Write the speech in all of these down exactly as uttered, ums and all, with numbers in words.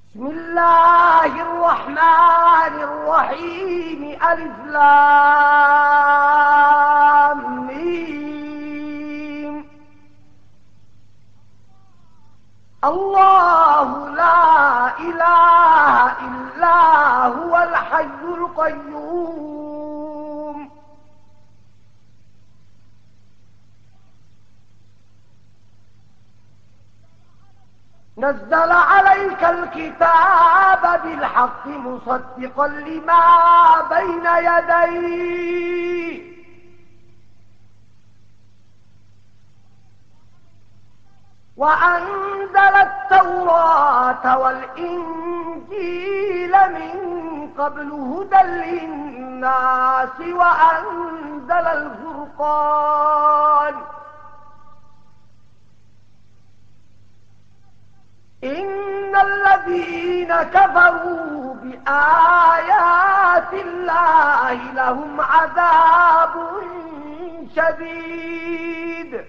بسم الله الرحمن الرحيم. ألف لام ميم. الله لا إله إلا هو الحي القيوم. نزل عليك الكتاب بالحق مصدقا لما بين يديه وأنزل التوراة والإنجيل من قبل هدى للناس وأنزل الفرقان. إن الذين كفروا بآيات الله لهم عذاب شديد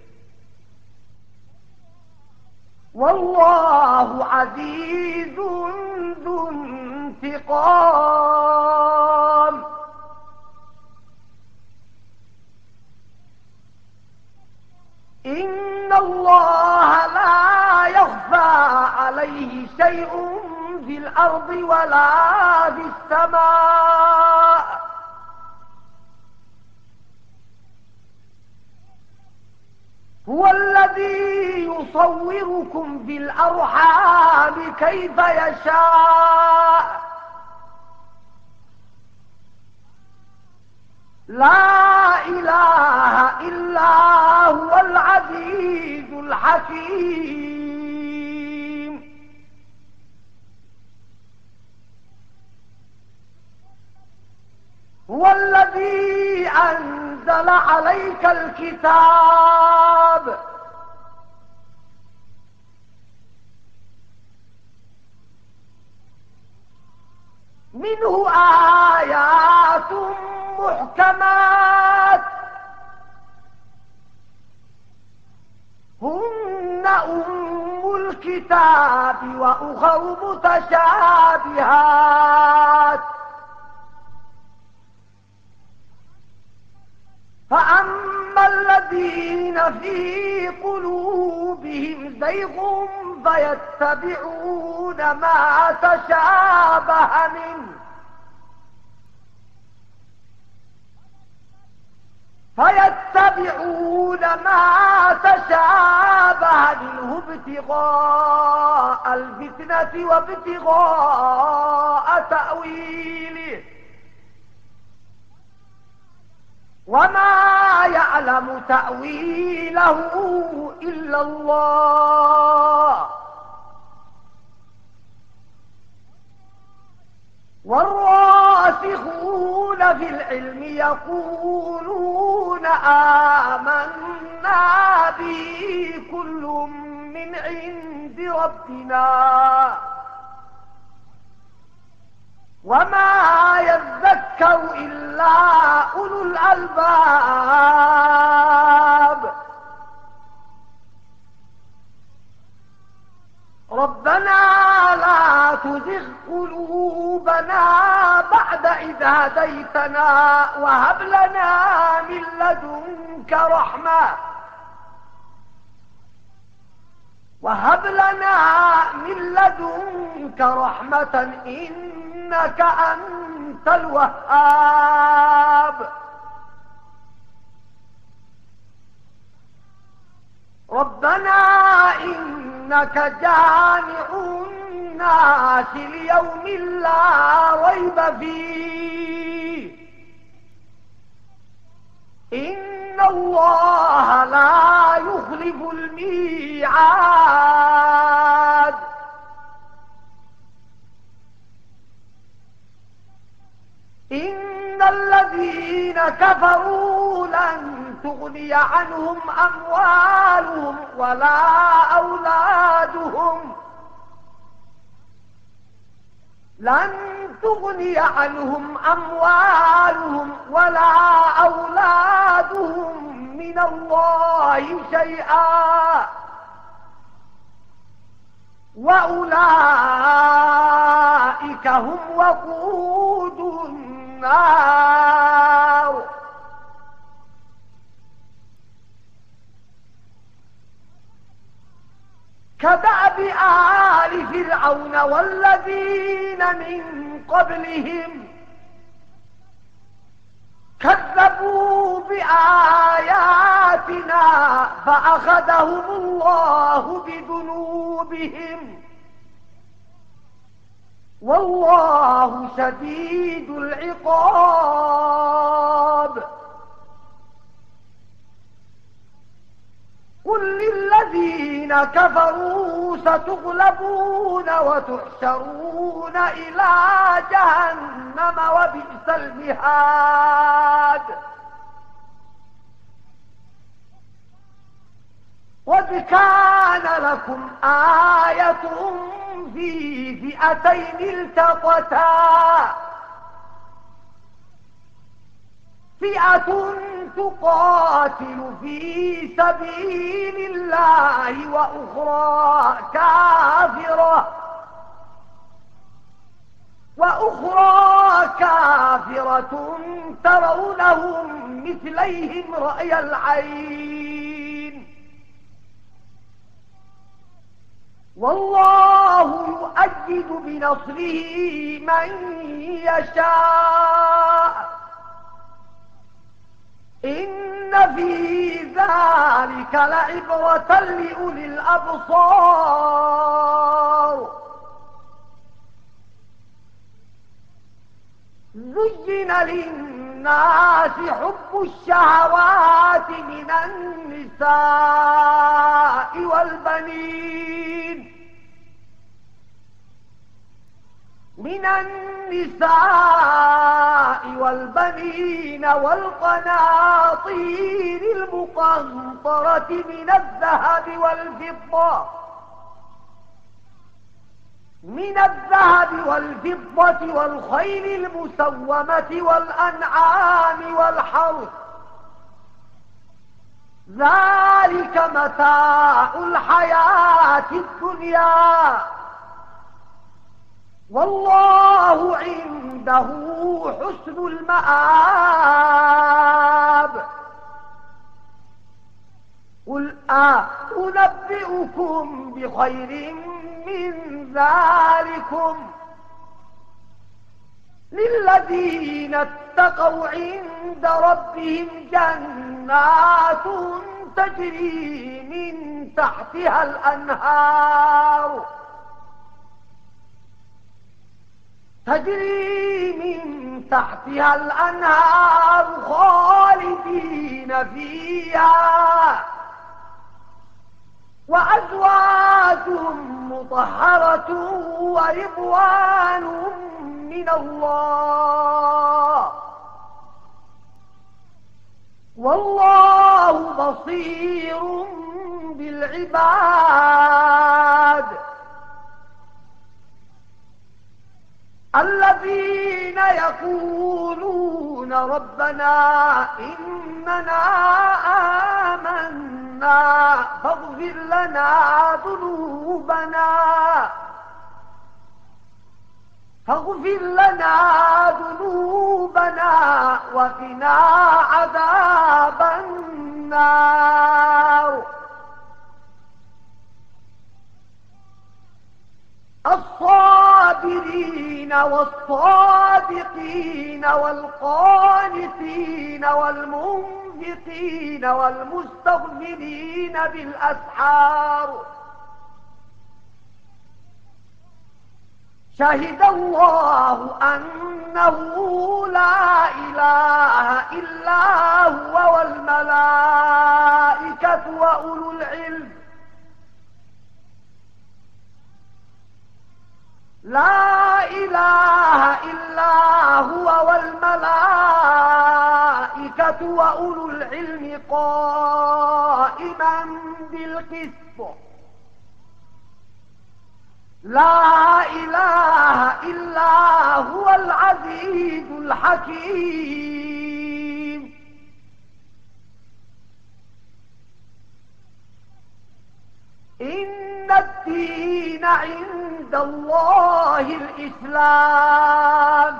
والله عزيز ذو انتقام. إن الله لا يخفى عليه شيء في الأرض ولا في السماء. هو الذي يصوركم في الأرحام كيف يشاء. لا إله إلا هو العزيز الحكيم. هو الذي أنزل عليك الكتاب منه آيات محكمات هن أم الكتاب وأخر متشابهات. فأما الذين في قلوبهم زيغ فيتبعون ما تشابه منه فيتبعون ما تشابه منه ابتغاء الفتنة وابتغاء تأويله وما يعلم تأويله إلا الله. والراسخون في العلم يقولون آمنا به كل من عند ربنا وما يذكر إلا أولو الألباب. ربنا لا تزغ قلوبنا بعد إذ هديتنا وهب لنا من لدنك رحمة وهب لنا من لدنك رحمة إنك أنت الوهاب. ربنا إنك جامع الناس ليوم لا ريب فيه. إن الله لا يخلف الميعاد. إن الذين كفروا لن تغني عنهم أموالهم ولا أولادهم لن تغني عنهم أموالهم ولا أولادهم من الله شيئا وأولئك هم وقود النار. كدأب آل فرعون والذين من قبلهم كذبوا بآياتنا فأخذهم الله بذنوبهم والله شديد العقاب. قل للذين كفروا ستغلبون وتحشرون إلى جهنم وبئس المهاد. قد كان لكم آية في فئتين التقتا فئة تقاتل في سبيل الله وأخرى كافرة وأخرى كافرة ترونهم مثليهم رأي العين والله يؤيد بنصره من يشاء إن في ذلك لعبرة لأولي الأبصار. زين للناس حب الشهوات من النساء والبنين من النساء والبنين والقناطير المقنطرة من الذهب والفضة من الذهب والفضة والخيل المسومة والأنعام والحرث ذلك متاع الحياة الدنيا والله عنده حسن المآب. قل أنبئكم بخير من ذلكم للذين اتقوا عند ربهم جنات تجري من تحتها الأنهار تجري من تحتها الأنهار خالدين فيها وأزواج مطهرة ورضوان من الله والله بصير بالعباد. الذين يقولون ربنا إننا آمنا فاغفر لنا ذنوبنا فاغفر لنا ذنوبنا وقنا عذاب النار. الصابرين والصادقين والقانتين والمنفقين والمستغفرين بالأسحار شهد الله أنه لا إله إلا هو والملائكة وأولو العلم لا إله إلا هو والملائكة وأولو العلم قائما بالقسط لا إله إلا هو العزيز الحكيم. إن الدين الدين عند الله الإسلام.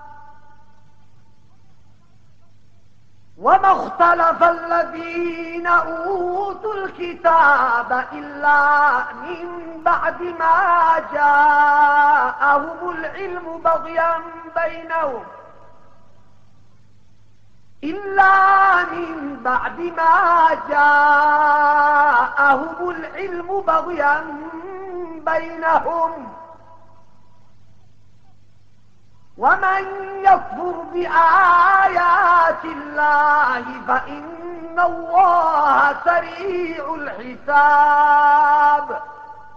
وما اختلف الذين أوتوا الكتاب إلا من بعد ما جاءهم العلم بغيا بينهم إلا من بعد ما جاءهم العلم بغيا بينهم ومن يكفر بآيات الله فإن الله سريع الحساب.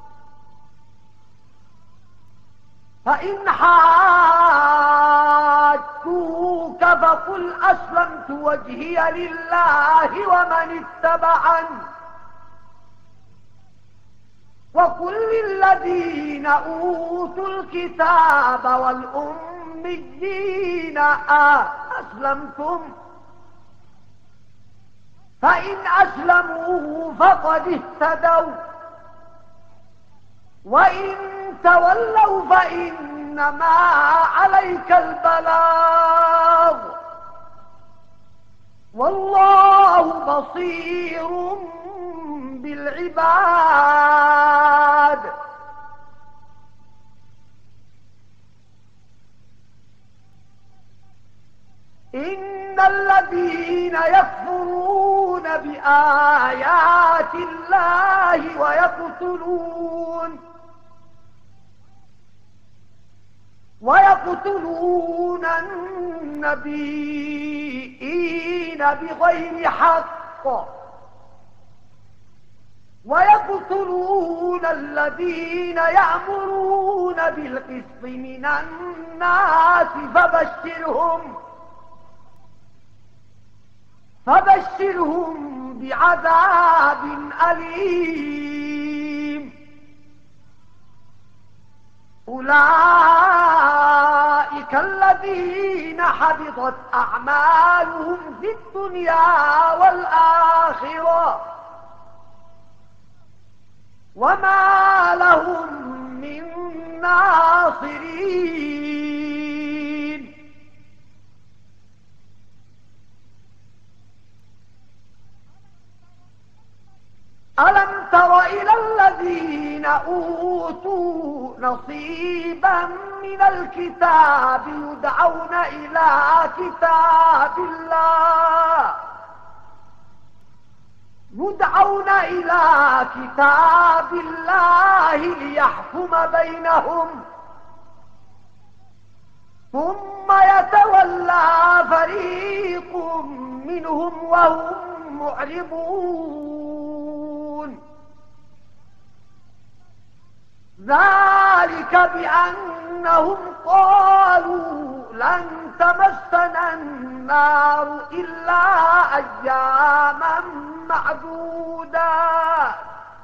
فإن حاجوك فقل أسلمت وجهي لله ومن اتبعني وقل للذين أوتوا الكتاب والأميين أسلمتم فإن أسلموا فقد اهتدوا وإن تولوا فإنما عليك البلاغ والله بصير بالعباد. إن الذين يكفرون بآيات الله ويقتلون ويقتلون النبيين بغير حق ويقتلون الذين يأمرون بالقسط من الناس فبشرهم فبشرهم بعذاب أليم. أولئك الذين حبطت أعمالهم في الدنيا والآخرة وما لهم من ناصرين. ألم تر إلى الذين أوتوا نصيبا من الكتاب يدعون إلى كتاب الله يدعون إلى كتاب الله ليحكم بينهم ثم يتولى فريق منهم وهم معرضون. ذلك بأنهم قالوا لن تمسنا النار إلا أياما معدودات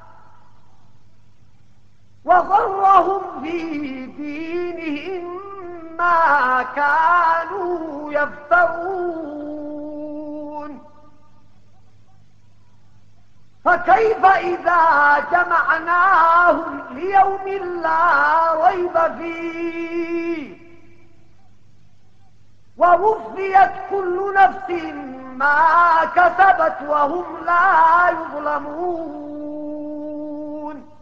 وغرهم في دينهم ما كانوا يفترون. فكيف إذا جمعناهم ليوم لا ريب فيه ووفيت كل نفس ما كسبت وهم لا يظلمون.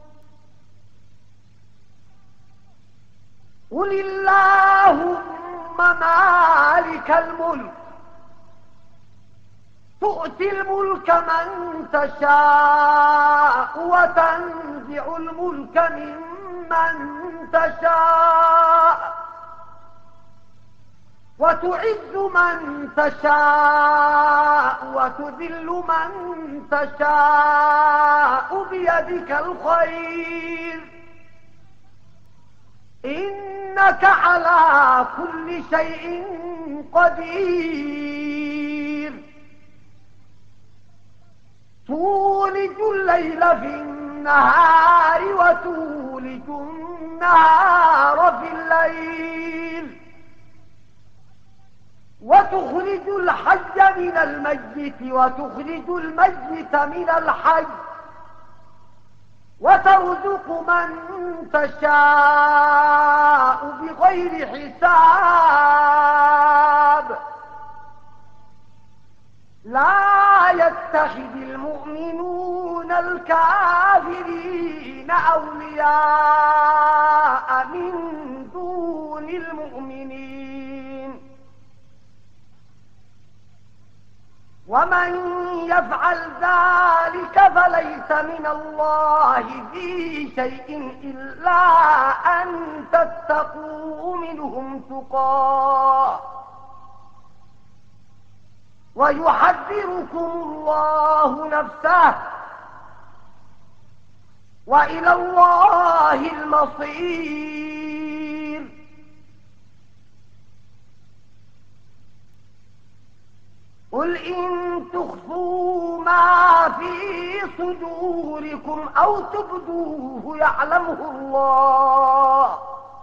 قل اللهم مالك الملك تؤتي الملك من تشاء وتنزع الملك ممن تشاء وتعز من تشاء وتذل من تشاء بيدك الخير إنك على كل شيء قدير. تولج الليل في النهار وتولج النهار في الليل وتخرج الحي من الميت وتخرج الميت من الحي وترزق من تشاء بغير حساب. لا يتخذ المؤمنون الكافرين أولياء من دون المؤمنين، ومن يفعل ذلك فليس من الله في شيء إلا أن تتقوا منهم تقاه، ويحذركم الله نفسه، وإلى الله المصير. قل إن تخفوا ما في صدوركم أو تبدوه يعلمه الله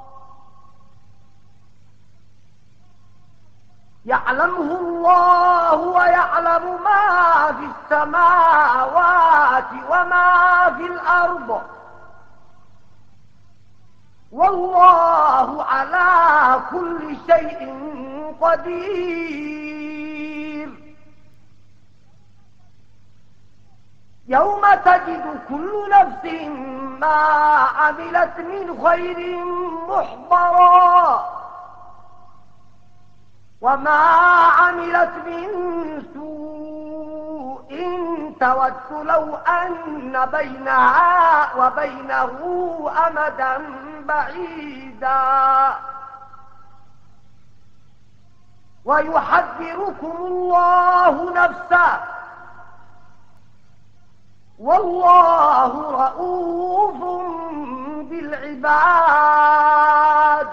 يعلمه الله ويعلم ما في السماوات وما في الأرض، والله على كل شيء قدير. يوم تجد كل نفس ما عملت من خير محضرا، وما عملت من سوء تود لو أن بينها وبينه أمدا بعيدا، ويحذركم الله نفسه، والله رؤوف بالعباد.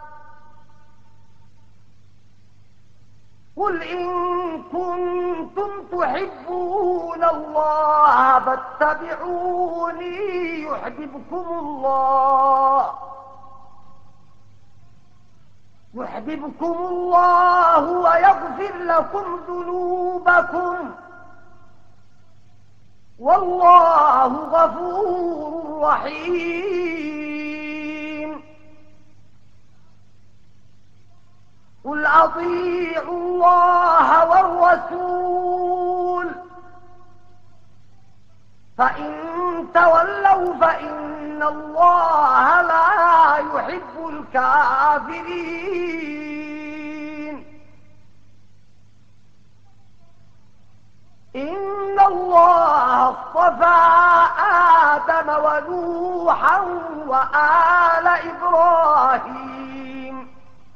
قل إن كنتم تحبون الله فاتبعوني يحببكم الله يحببكم الله ويغفر لكم ذنوبكم، والله غفور رحيم. قل أطيعوا الله والرسول، فإن تولوا فإن الله لا يحب الكافرين. إن الله اصطفى آدم ونوحا وآل إبراهيم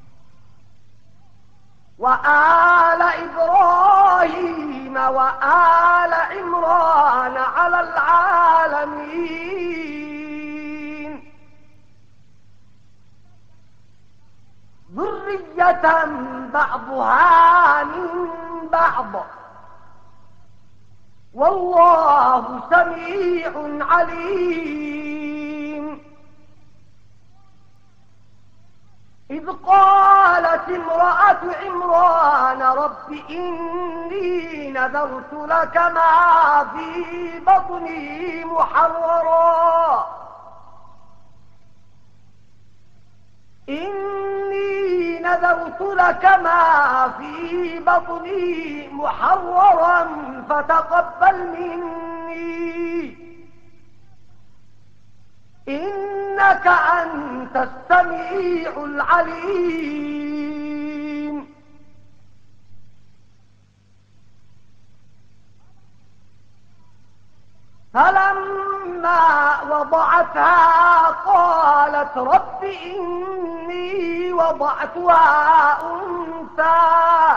وآل إبراهيم وآل عمران على العالمين ذرية بعضها من بعض، والله سميع عليم. إذ قالت امرأة عمران رب إني نذرت لك ما في بطني محررا إني نذرت لك ما في بطني محررا فتقبل مني إنك أنت السميع العليم. فلما وضعتها قالت رب إني وضعتها أنثى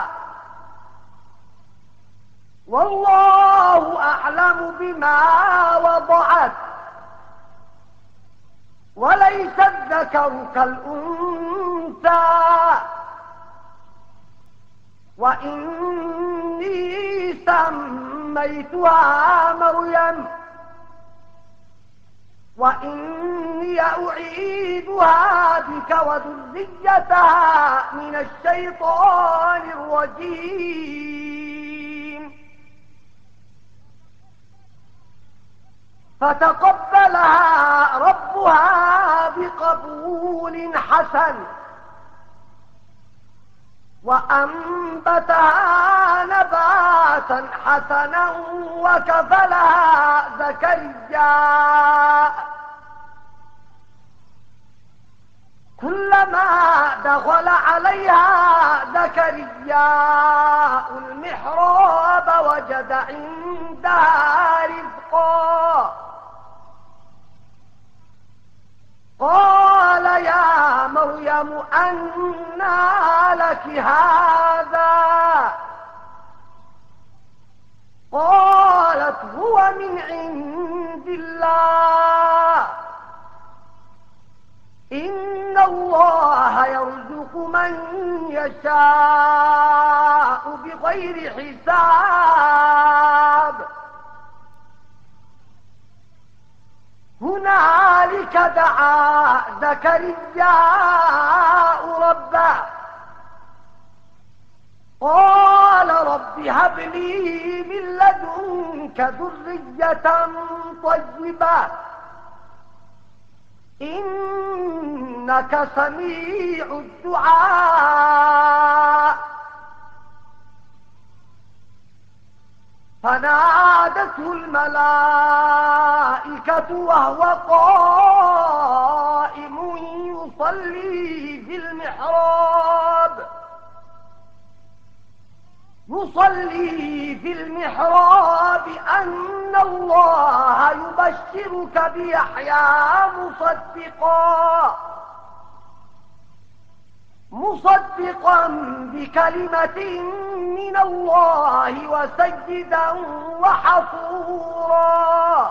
والله أعلم بما وضعت وليس الذكر كالأنثى وإني سميتها مريم وإني أعيدها بك وذريتها من الشيطان الرجيم فتقبلها ربها بقبول حسن وأنبتها نباتا حسنا وكفلها زكريا كلما دخل عليها زكريا المحراب وجد عندها رزقا قال يا مريم أنى لك هذا قالت هو من عند الله إن الله يرزق من يشاء بغير حساب هنالك دعا زكريا ربه قال رب هب لي من لدنك ذرية طيبة إنك سميع الدعاء فنادته الملائكة وهو قائم يصلي في المحراب يصلي في المحراب أن الله يبشرك بيحيى مصدقا مصدقا بكلمة من الله وسيدا وحصورا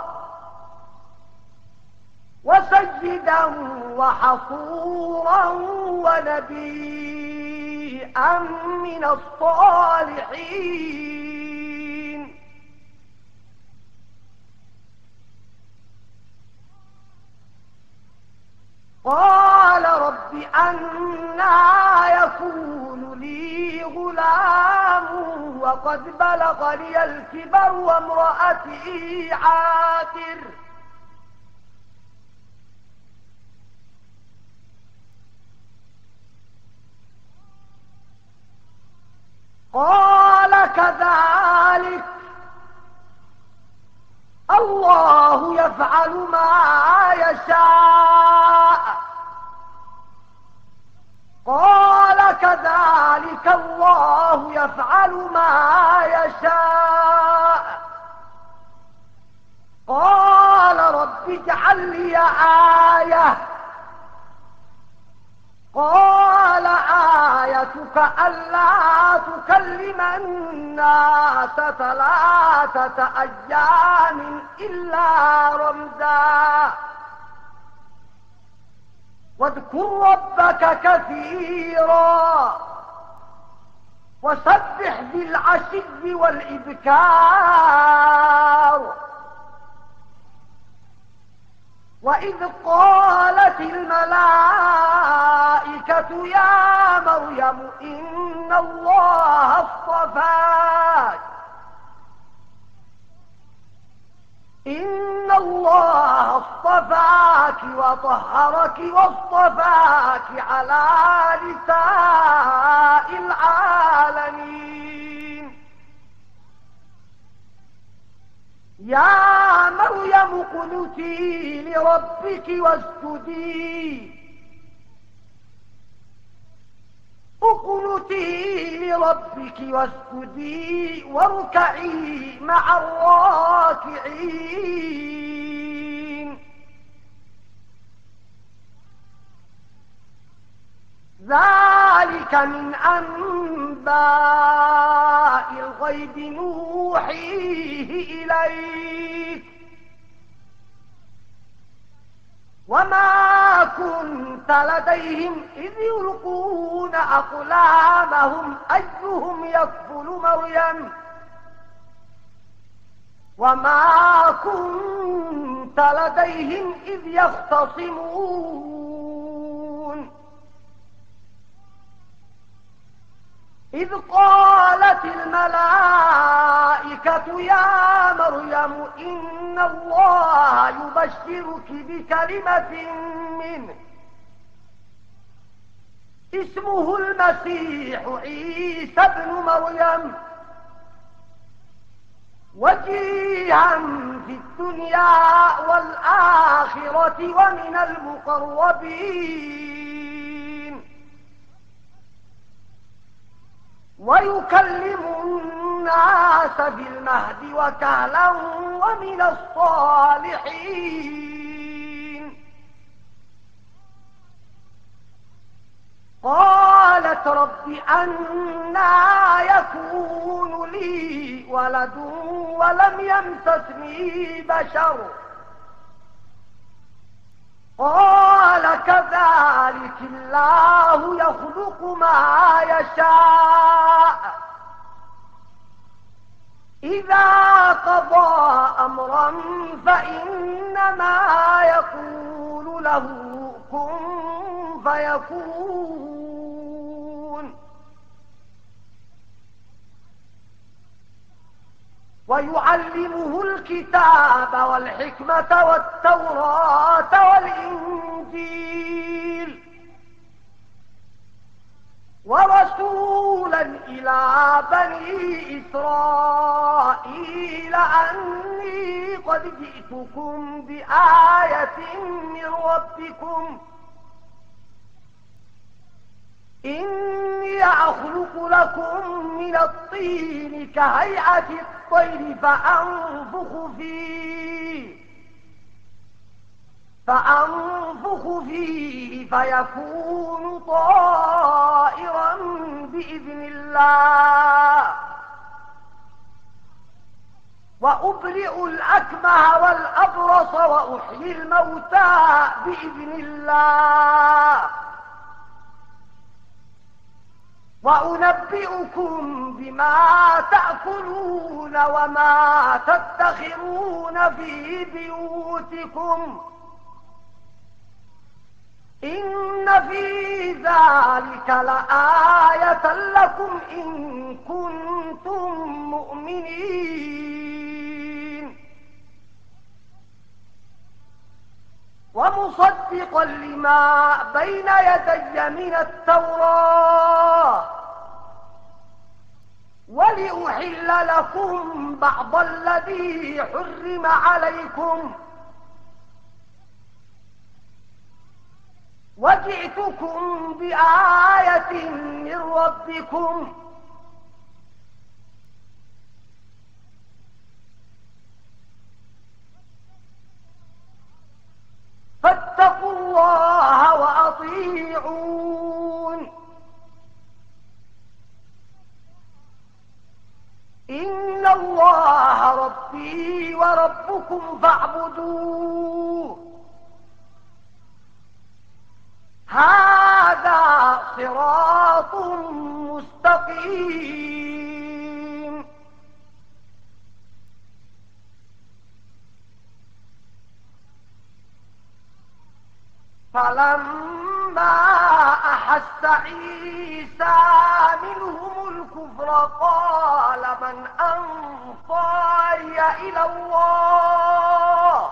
وسيدا وحصورا ونبيا من الصالحين قال رب أنى يكون لي غلام وقد بلغني الكبر وامرأتي عاقر قال كذلك الله يفعل ما يشاء قال كذلك الله يفعل ما يشاء قال رب اجعل لي آية قال آيتك ألا تكلم الناس ثلاثة أيام إلا رمزا واذكر ربك كثيرا وسبح بالعشي والإبكار وإذ قالت الملائكة يا مريم إن الله اصطفاك إن الله اصطفاك وطهرك واصطفاك على نساء العالمين يا مريم اقنتي لربك واسجدي اقنتي لربك واسجدي واركعي مع الراكعين ذلك من أنباء الغيب نوحيه إليك وما كنت لديهم إذ يلقون أقلامهم أيهم يكفل مريم وما كنت لديهم إذ يختصمون إذ قالت الملائكة الملائكة يا مريم إن الله يبشرك بكلمة منه اسمه المسيح عيسى ابن مريم وجيها في الدنيا والآخرة ومن المقربين ويكلم الناس بالمهد وكهلا ومن الصالحين. قالت رب أنى يكون لي ولد ولم يمسسني بشر قال كذلك الله يخلق ما يشاء إذا قضى أمرا فإنما يقول له كن فيكون. ويعلمه الكتاب والحكمة والتوراة والإنجيل ورسولا إلى بني إسرائيل أني قد جئتكم بآية من ربكم إني أخلق لكم من الطين كهيئة الطير فأنفخ فيه فأنفخ فيه فيكون طائرا بإذن الله وأبرئ الأكمه والأبرص وأحيي الموتى بإذن الله وأنبئكم بما تأكلون وما تدخرون في بيوتكم إن في ذلك لآية لكم إن كنتم مؤمنين. ومصدقا لما بين يدي من التوراة ولأحل لكم بعض الذي حرم عليكم وجئتكم بآية من ربكم فاتقوا الله وأطيعون إن الله ربي وربكم فاعبدوه هذا صراط مستقيم. فلما أحس عيسى منهم الكفر قال من أنصاري إلى الله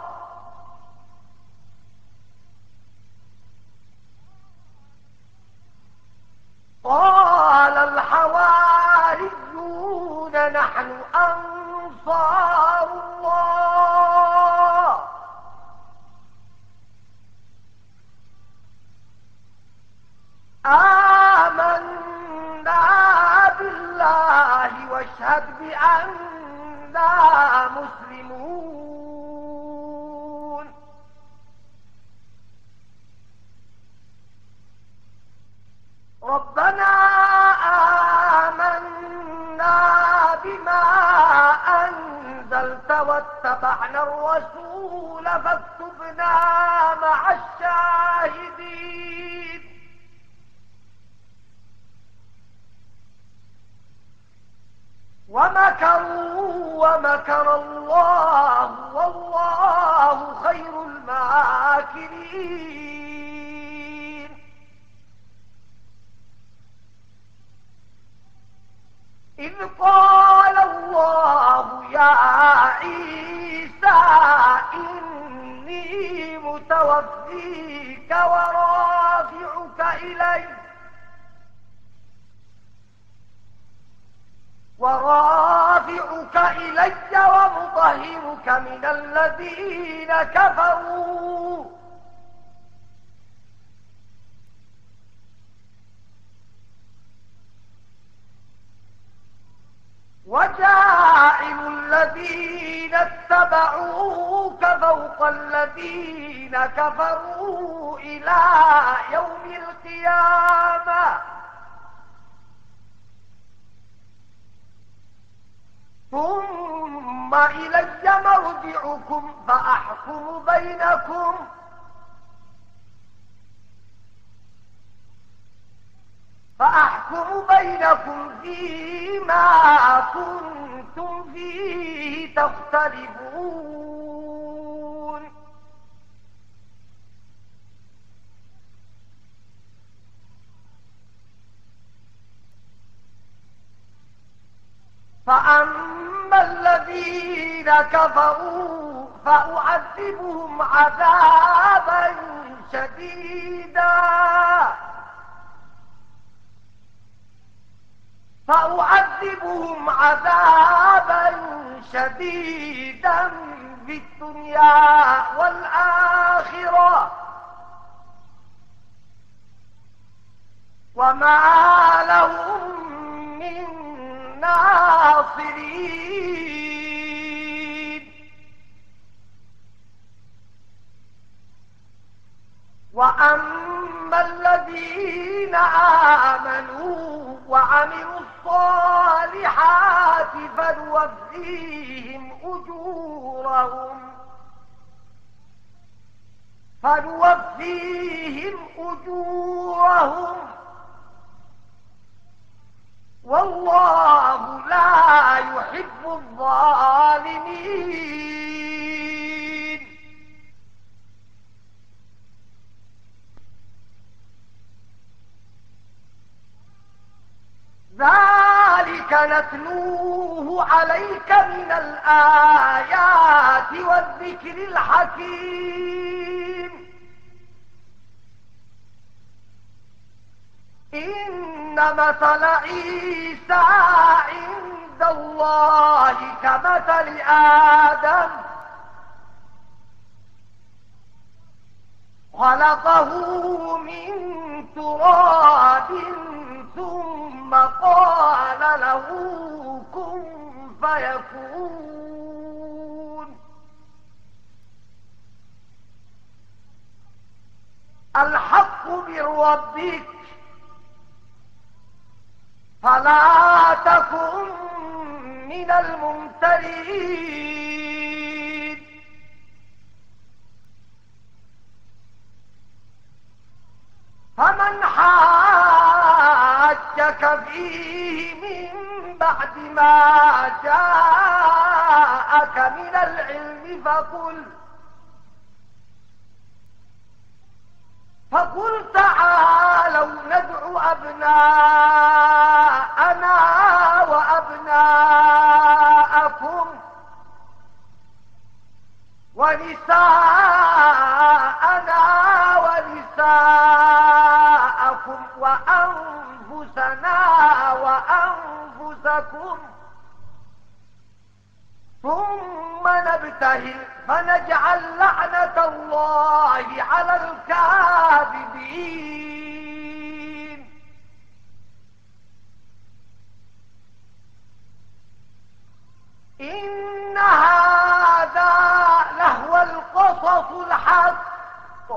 قال الحواريون نحن أنصار الله آمنا بالله واشهد بأننا مسلمون. ربنا آمنا بما أنزلت واتبعنا الرسول فاكتبنا مع الشاهدين. ومكروا ومكر الله والله خير الماكرين. إذ قال الله إلي ورافعك إلي ومطهرك من الذين كفروا وجاعل الذين اتبعوك فوق الذين كفروا إلى يوم القيامة ثم إلي مرجعكم فأحكم بينكم فأحكم بينكم فيما كنتم فيه تختلفون فأما الذين كفروا فأعذبهم عذابا شديدا فأعذبهم عذابا شديدا في الدنيا والآخرة وما لهم من ناصرين وأما الذين آمنوا وعملوا الصالحات فنوفيهم أجورهم فنوفيهم أجورهم والله لا يحب الظالمين ذلك نتلوه عليك من الآيات والذكر الحكيم إن مثل عيسى عند الله كمثل آدم خلقه من تراب ثم قال له كن فيكون الحق من ربك فلا تكن من الممترين فمن حاجك فيه من بعد ما جاءك من العلم فقل فقل تعالوا ندع أبناءنا وأبناءكم ونساءنا ونساءكم وأنفسنا وأنفسكم ثم نبتهل فنجعل لعنة الله على الكاذبين إن هذا لهو القصص الحق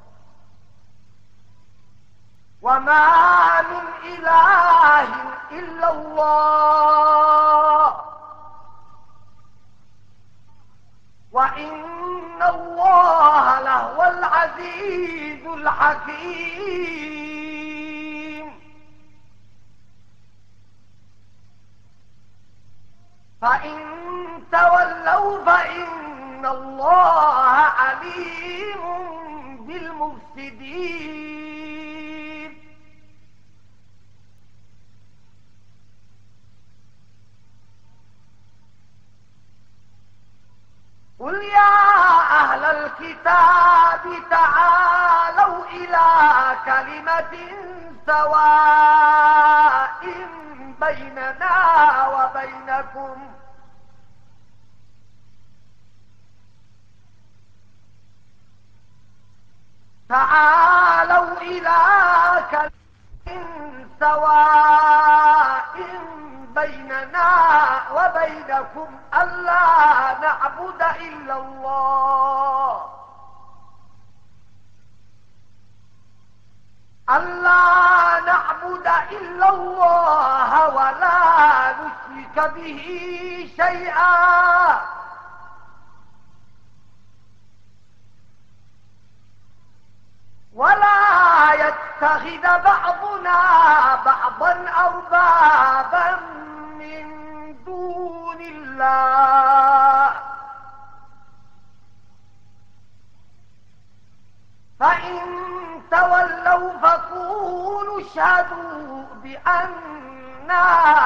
وما من إله إلا الله وإن الله لهو العزيز الحكيم فإن تولوا فإن الله عليم بالمفسدين قل يا أهل الكتاب تعالوا إلى كلمة سواء بيننا وبينكم تعالوا إلى كلمة سواء بيننا وبينكم ألا نعبد إلا الله ألا نعبد إلا الله ولا نشرك به شيئا ولا يتخذ بعضنا بعضا أربابا من دون الله فإن تولوا فقولوا اشهدوا بأننا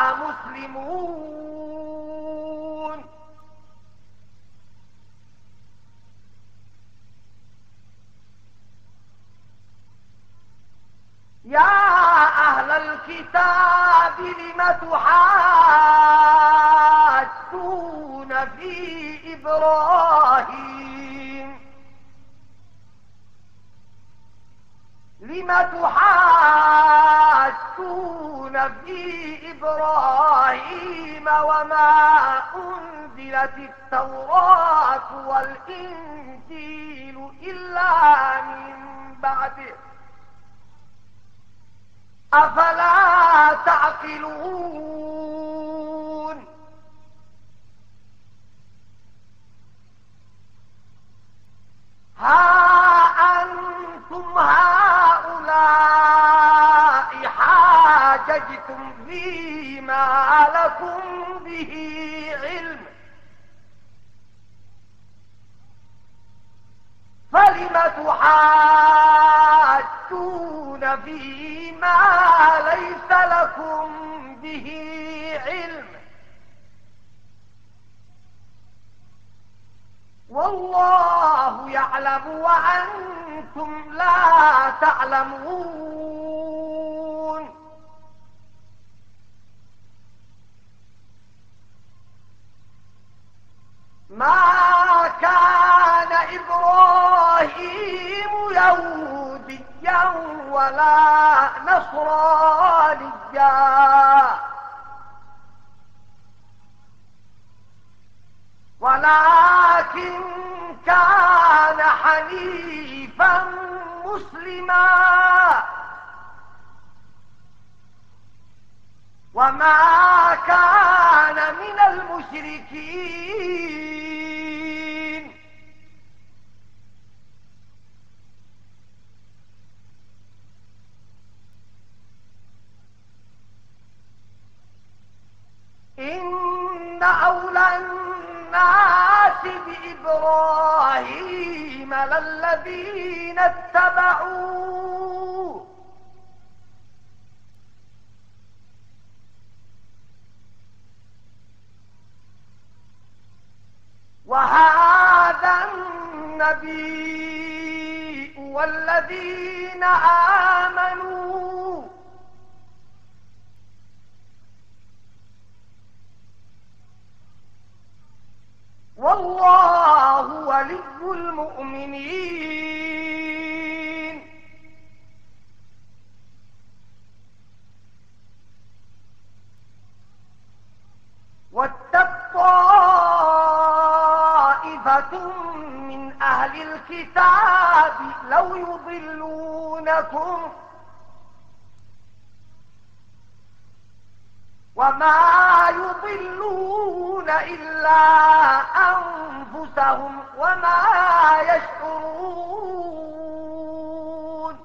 مسلمون يا أهل الكتاب لم تحاجون في إبراهيم لم تحاجون في إبراهيم وما أنزلت التوراة والإنجيل إلا من بعده أفلا تعقلون ها أنتم هؤلاء حاججتم فيما لكم به علم فلم تحاجون فيما ليس لكم به علم والله يعلم وأنتم لا تعلمون ما كان إبراهيم يهوديا ولا نصرانيا ولكن كان حنيفا مسلما وما كان من المشركين إن أولى الناس بإبراهيم للذين اتبعوه وهذا النبي والذين آمنوا والله ولي المؤمنين واتق طائفة من أهل الكتاب لو يضلونكم وما يضلون إلا أنفسهم وما يشعرون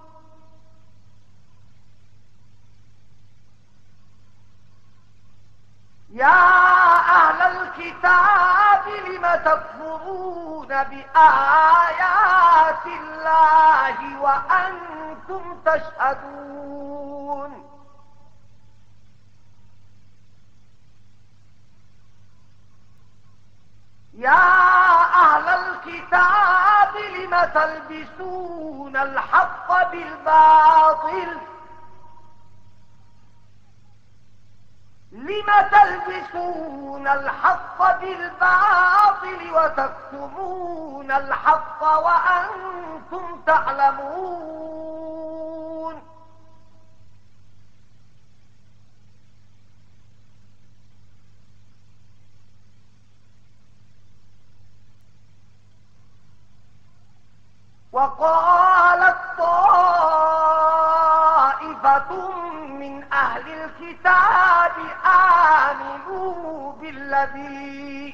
يا أهل الكتاب لم تكفرون بآيات الله وأنتم تشهدون يا أهل الكتاب لم لم تلبسون الحق بالباطل لم تلبسون الحق بالباطل وتكتمون الحق وأنتم تعلمون وقالت طائفة من أهل الكتاب آمنوا بالذي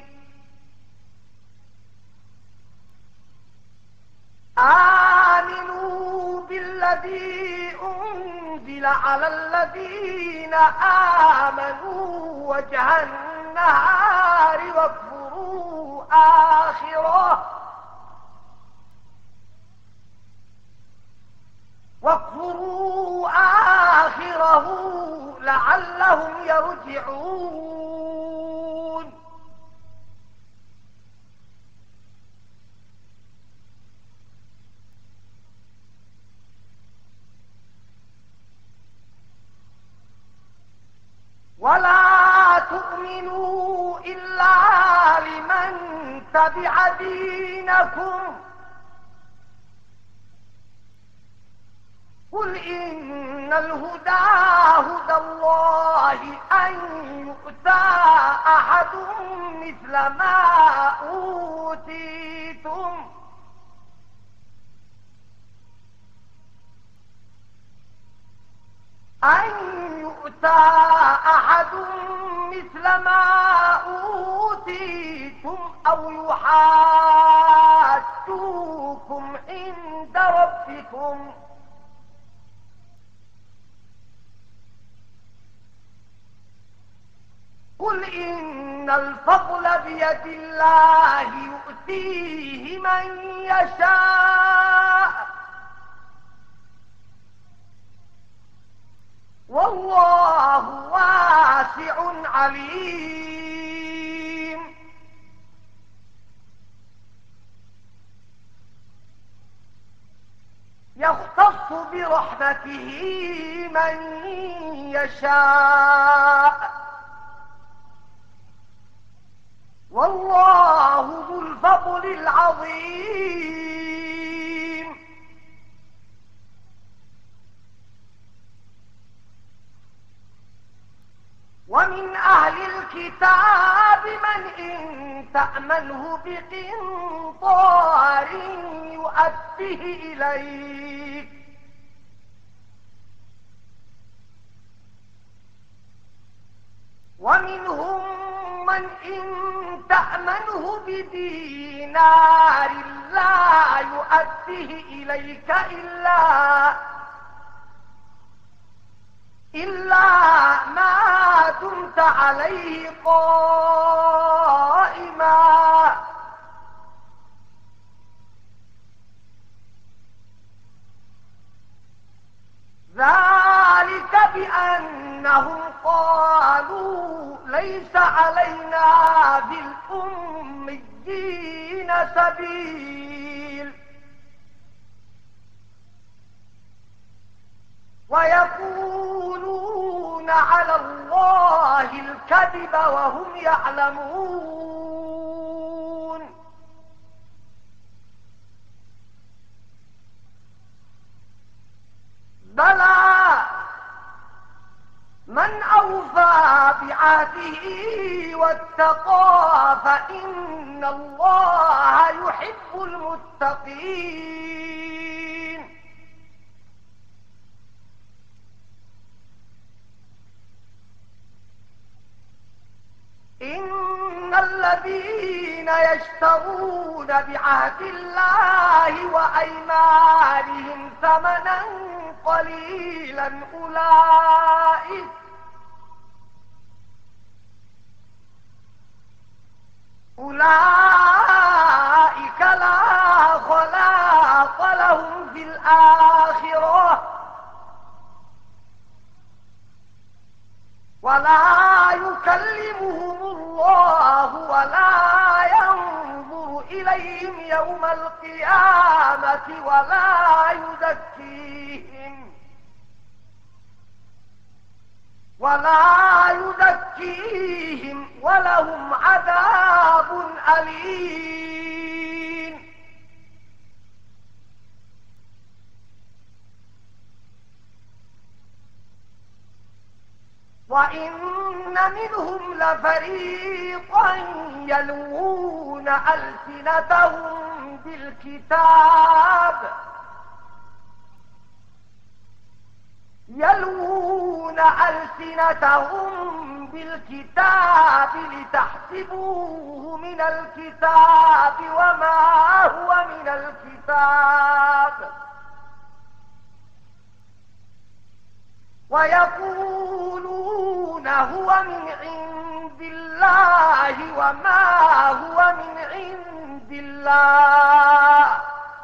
آمنوا بالذي أنزل على الذين آمنوا وجه النهار واكفروا آخره واكفروا آخره لعلهم يرجعون ولا تؤمنوا إلا لمن تبع دينكم قل إن الهدى هدى الله أن يؤتى أحد مثل ما أوتيتم أن يؤتى أحد مثل ما أوتيتم أو يحاجوكم عند ربكم قل إن الفضل بيد الله يؤتيه من يشاء والله واسع عليم يختص برحمته من يشاء والله ذو الفضل العظيم ومن أهل الكتاب من إن تأمنه بقنطار يؤديه إليك ومنهم من إن تأمنه بدينار لا يؤديه إليك إلا إلا ما دمت عليه قائما ذلك بأنهم قالوا ليس علينا بالأميين سبيل ويقولون على الله الكذب وهم يعلمون بلى من أوفى بعهده واتقى فإن الله يحب المتقين إن الذين يشترون بعهد الله وأيمانهم ثمنا قليلا أولئك أولئك لا خلاق لهم في الآخرة ولا يكلمهم الله ولا ينظر إليهم إليهم يوم القيامة ولا يزكيهم ولا يزكيهم ولهم عذاب أليم. وإن منهم لفريقا يلوون ألسنتهم بالكتاب يلوون ألسنتهم بالكتاب لتحسبوه من الكتاب وما هو من الكتاب ويقولون هو من عند الله وما هو من عند الله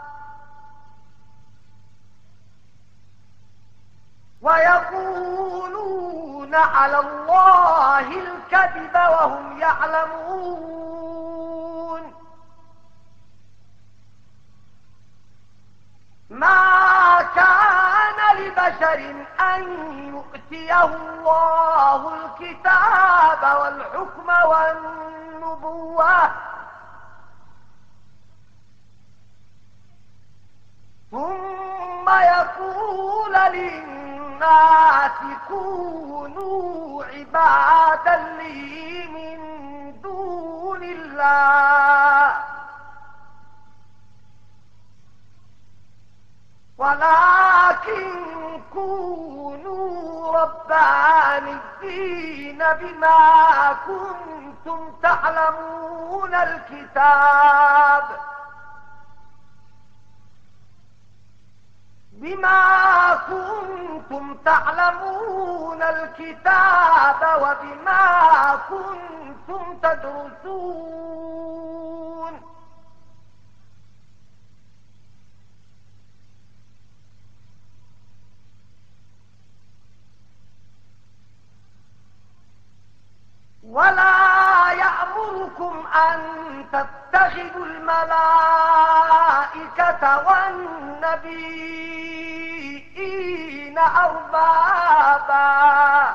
ويقولون على الله الكذب وهم يعلمون. ما كان لبشر أن يؤتيه الله الكتاب والحكم والنبوة ثم يقول للناس كونوا عبادا لي من دون الله ولكن كونوا ربانيين بما كنتم تعلمون الكتاب بما كنتم تعلمون الكتاب وبما كنتم تدرسون. ولا يأمركم أن تتخذوا الملائكة والنبيين أربابا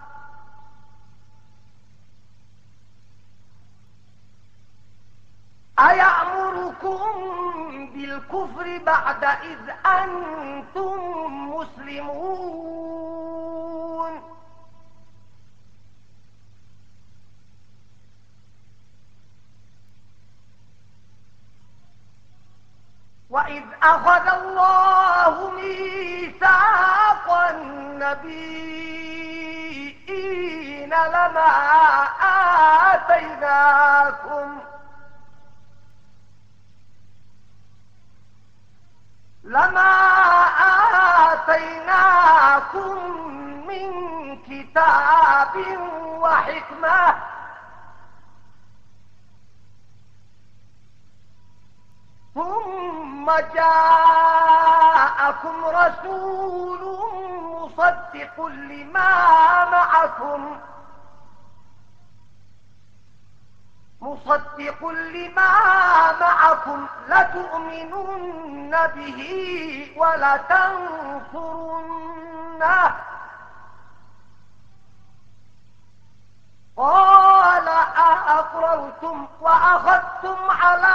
أيأمركم بالكفر بعد إذ أنتم مسلمون. وإذ أخذ الله ميثاق النبيين لما آتيناكم لما آتيناكم من كتاب وحكمة ثم جاءكم رسول مصدق لما معكم مصدق لما معكم لتؤمنن به ولتنصرنه قال أأقررتم وأخذتم على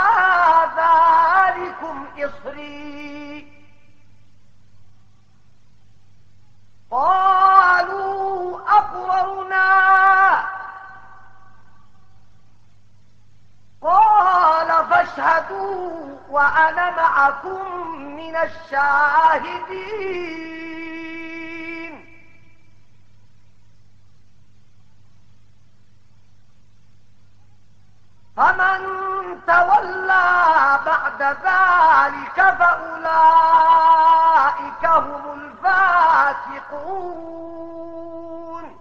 ذلكم إصري قالوا أقررنا قال فاشهدوا وأنا معكم من الشاهدين. فمن تولى بعد ذلك فأولئك هم الفاسقون.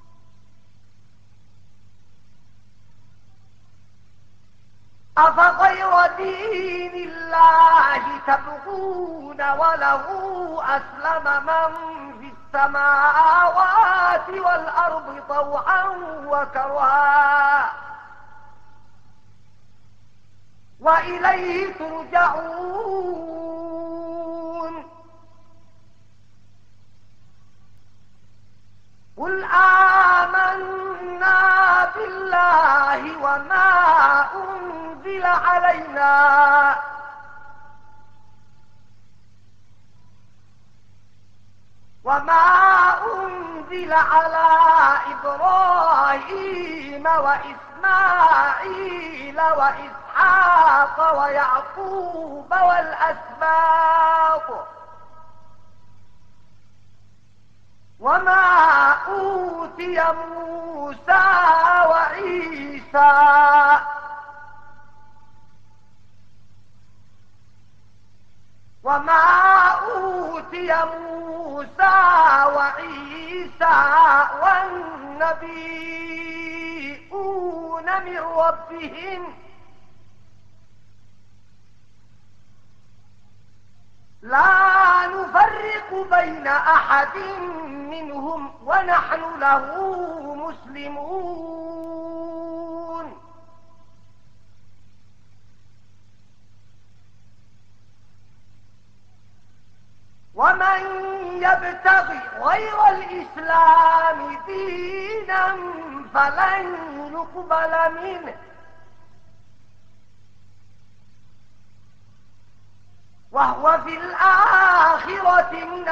أفغير دين الله تبغون وله أسلم من في السماوات والأرض طوعا وكرها وإليه ترجعون. قل آمنا بالله وما أنزل علينا وما أنزل على إبراهيم وإسماعيل وإسحاق ويعقوب والأسباط وما أوتي موسى وعيسى وما أوتي موسى وعيسى والنبيون من ربهم لا نفرق بين أحد منهم ونحن له مسلمون. ومن يبتغي غير الإسلام دينا فلن يقبل منه وهو في الآخرة من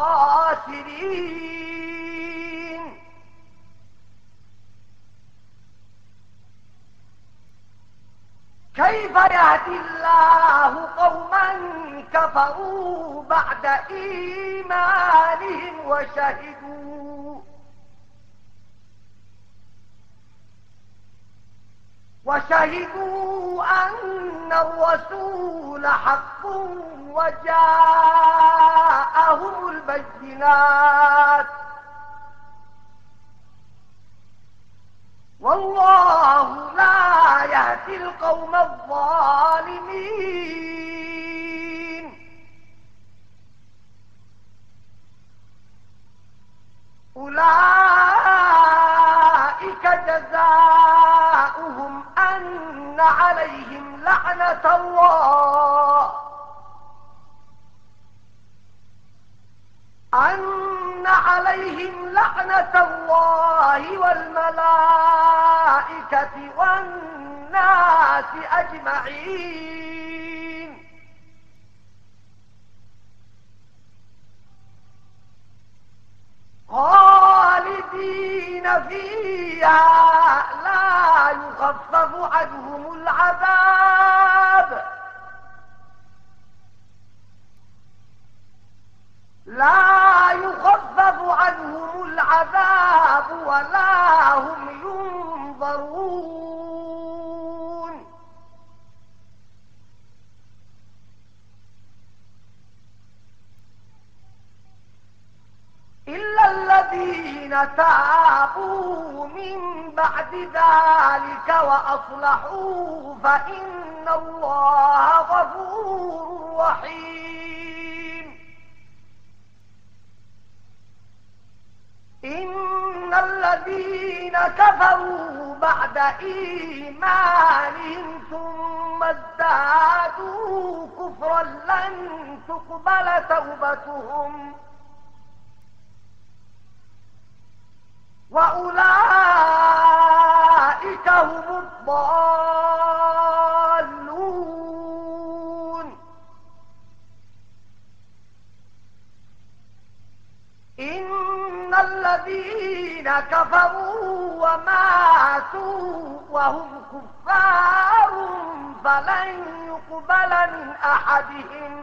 الخاسرين. كيف يهدي الله قوما كفروا بعد إيمانهم وشهدوا وشهدوا أن الرسول حق وجاءهم البينات والله لا يهدي القوم الظالمين. أولئك جزاؤهم أن عليهم لعنة الله أن عليهم لعنة الله والملائكة والناس أجمعين. خالدين فيها لا يخفف عنهم العذاب لا يخفف عنهم العذاب ولا هم ينظرون. إلا الذين تابوا من بعد ذلك وأصلحوا فإن الله غفور رحيم. إن الذين كفروا بعد إيمانهم ثم ازدادوا كفرا لن تقبل توبتهم وأولئك هم الضالون. إن الذين كفروا وماتوا وهم كفار فلن يقبل من أحدهم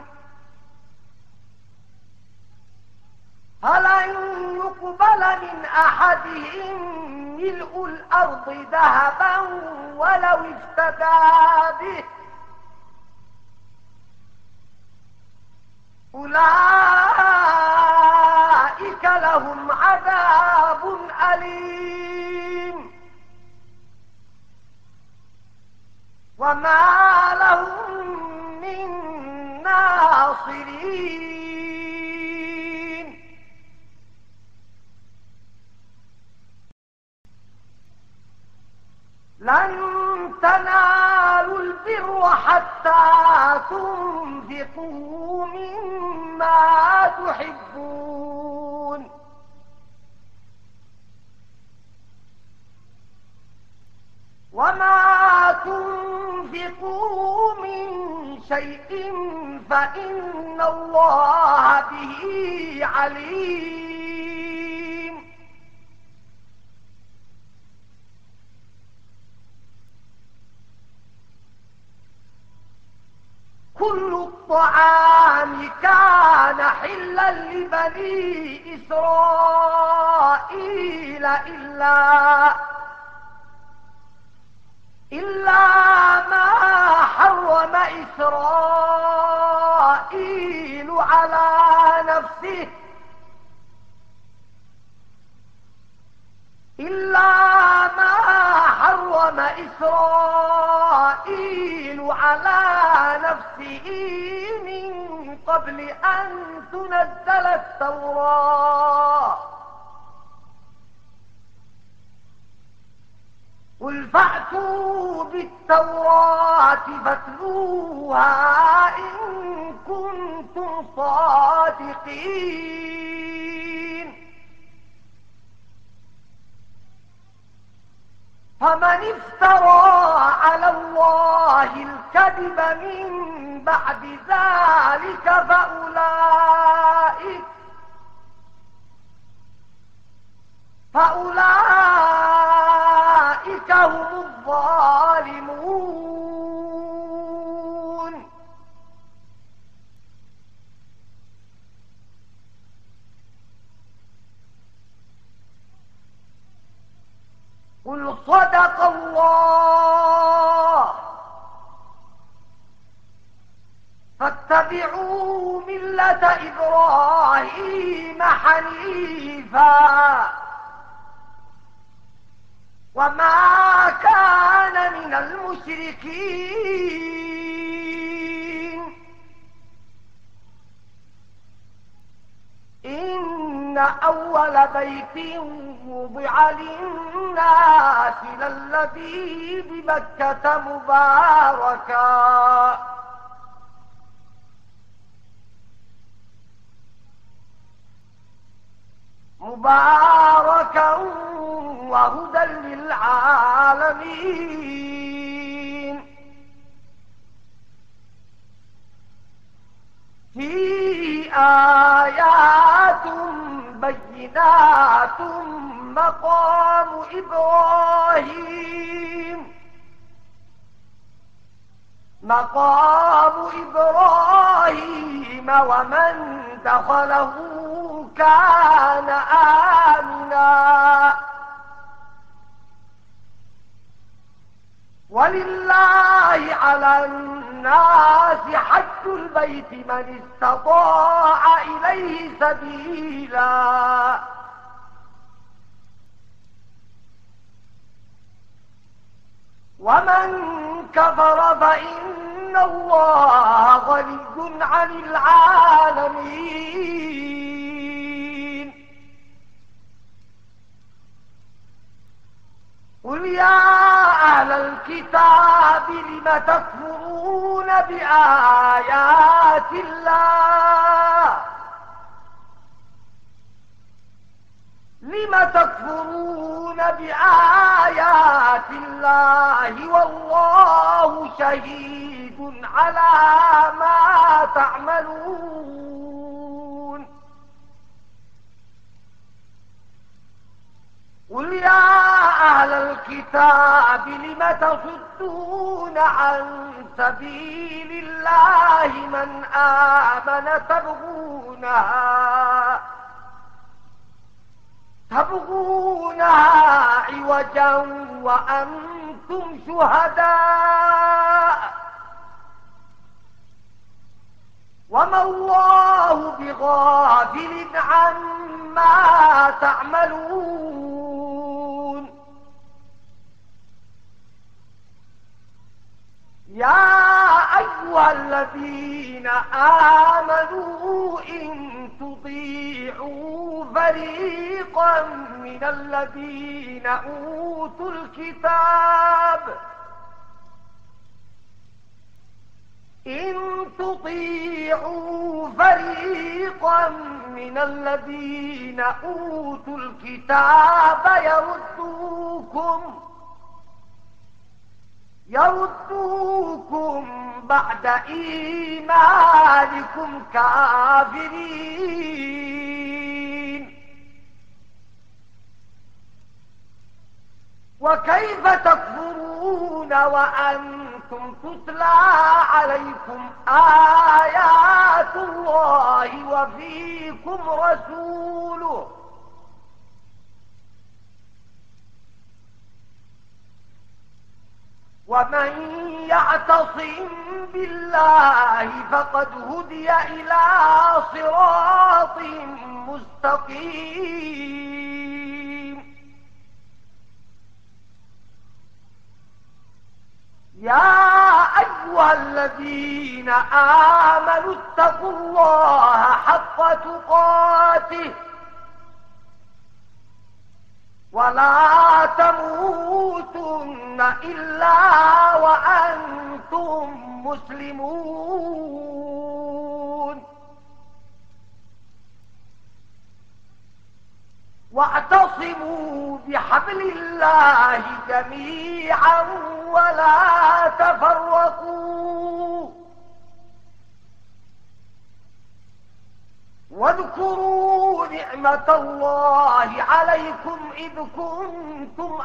فلن يقبل من أحدهم ملء الأرض ذهبا ولو افتدى به أولئك لهم عذاب أليم وما لهم من ناصرين. لن تنالوا تنالوا البر حتى تنفقوا مما تحبون وما تنفقوا من شيء فإن الله به عليم. كل الطعام كان حلا لبني إسرائيل إلا إلا ما حرم إسرائيل على نفسه إلا ما حرم إسرائيل على نفسه من قبل أن تنزل التوراة. قل فأتوا بالتوراة فاتلوها إن كنتم صادقين. فمن افترى على الله الكذب من بعد ذلك فأولئك فأولئك هم الظالمون. قل صدق الله فاتبعوا ملة إبراهيم حنيفا وما كان من المشركين. إن أول بيت وضع للناس للذي بمكة مباركا مباركا وهدى للعالمين. فيه آيات بينات مقام إبراهيم مقام إبراهيم ومن دخله كان آمنا. ولله على الناس حج البيت من استطاع إليه سبيلا. ومن كفر فإن الله غني عن العالمين. قل يا أهل الكتاب لم تكفرون بآيات الله لم تكفرون بآيات الله والله شهيد على ما تعملون. قل يا أهل الكتاب لم تصدون عن سبيل الله من آمن تبغونها تبغونها عوجا وأنتم شهداء وما الله بغافل عما تعملون. يا أيها الذين آمنوا إن تطيعوا فريقا من الذين أوتوا الكتاب إن تطيعوا فريقا من الذين أوتوا الكتاب يردوكم يردوكم بعد إيمانكم كافرين. وكيف تكفرون وأنتم تتلى عليكم آيات الله وفيكم رسوله ومن يعتصم بالله فقد هدي إلى صراط مستقيم. يا أيها الذين آمنوا اتقوا الله حق تقاته ولا تموتن إلا وأنتم مسلمون. واعتصموا بحبل الله جميعا ولا تفرقوا. واذكروا نعمة الله عليكم إذ كنتم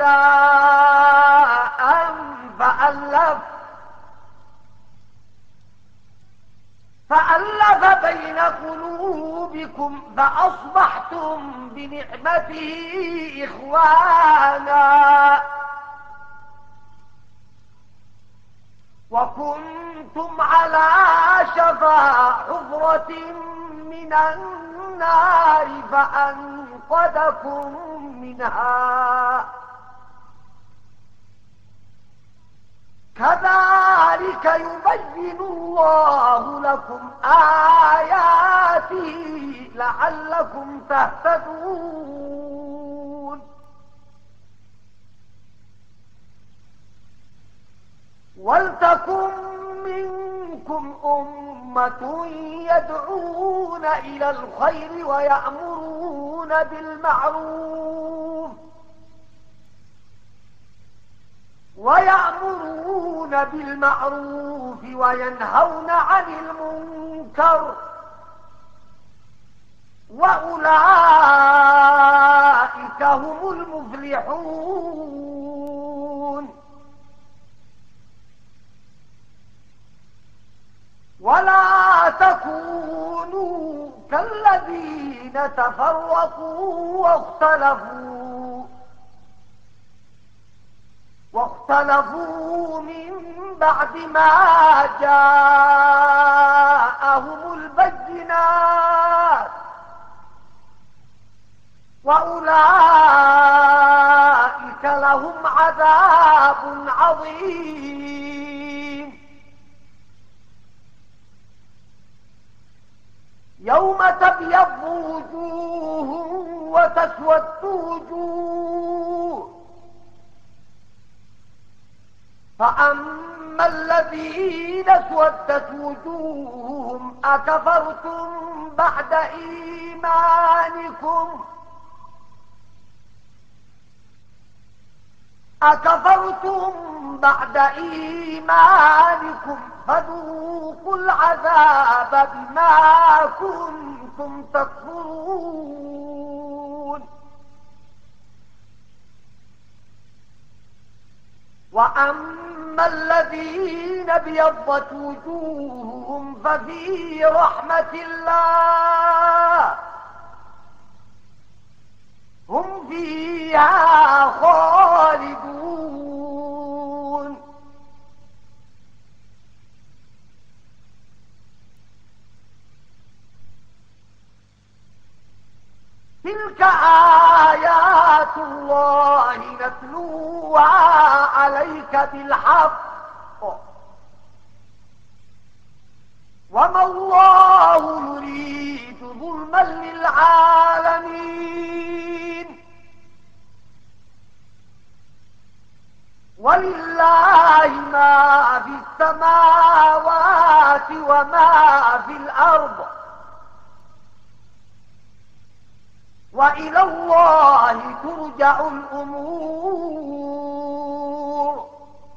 أعداء فألف فألف بين قلوبكم فأصبحتم بنعمته إخوانا وكنتم على شفا حفرة من النار فأنقذكم منها. كذلك يبين الله لكم آياته لعلكم تهتدون. ولتكن منكم أمة يدعون إلى الخير ويأمرون بالمعروف ويأمرون بالمعروف وينهون عن المنكر وأولئك هم المفلحون. ولا تكونوا كالذين تفرقوا واختلفوا واختلفوا من بعد ما جاءهم البينات وأولئك لهم عذاب عظيم. يوم تبيض وجوه وتسود وجوه فأما الذين اسودت وجوههم أكفرتم بعد إيمانكم أكفرتم بعد إيمانكم فذوقوا العذاب بما كنتم تكفرون. وأما الذين ابيضت وجوههم ففي رحمة الله هم فيها خالدون. تلك آيات الله نتلوها عليك بالحق وما الله يريد ظلما للعالمين ولله ما في السماوات وما في الأرض وإلى الله ترجع الأمور.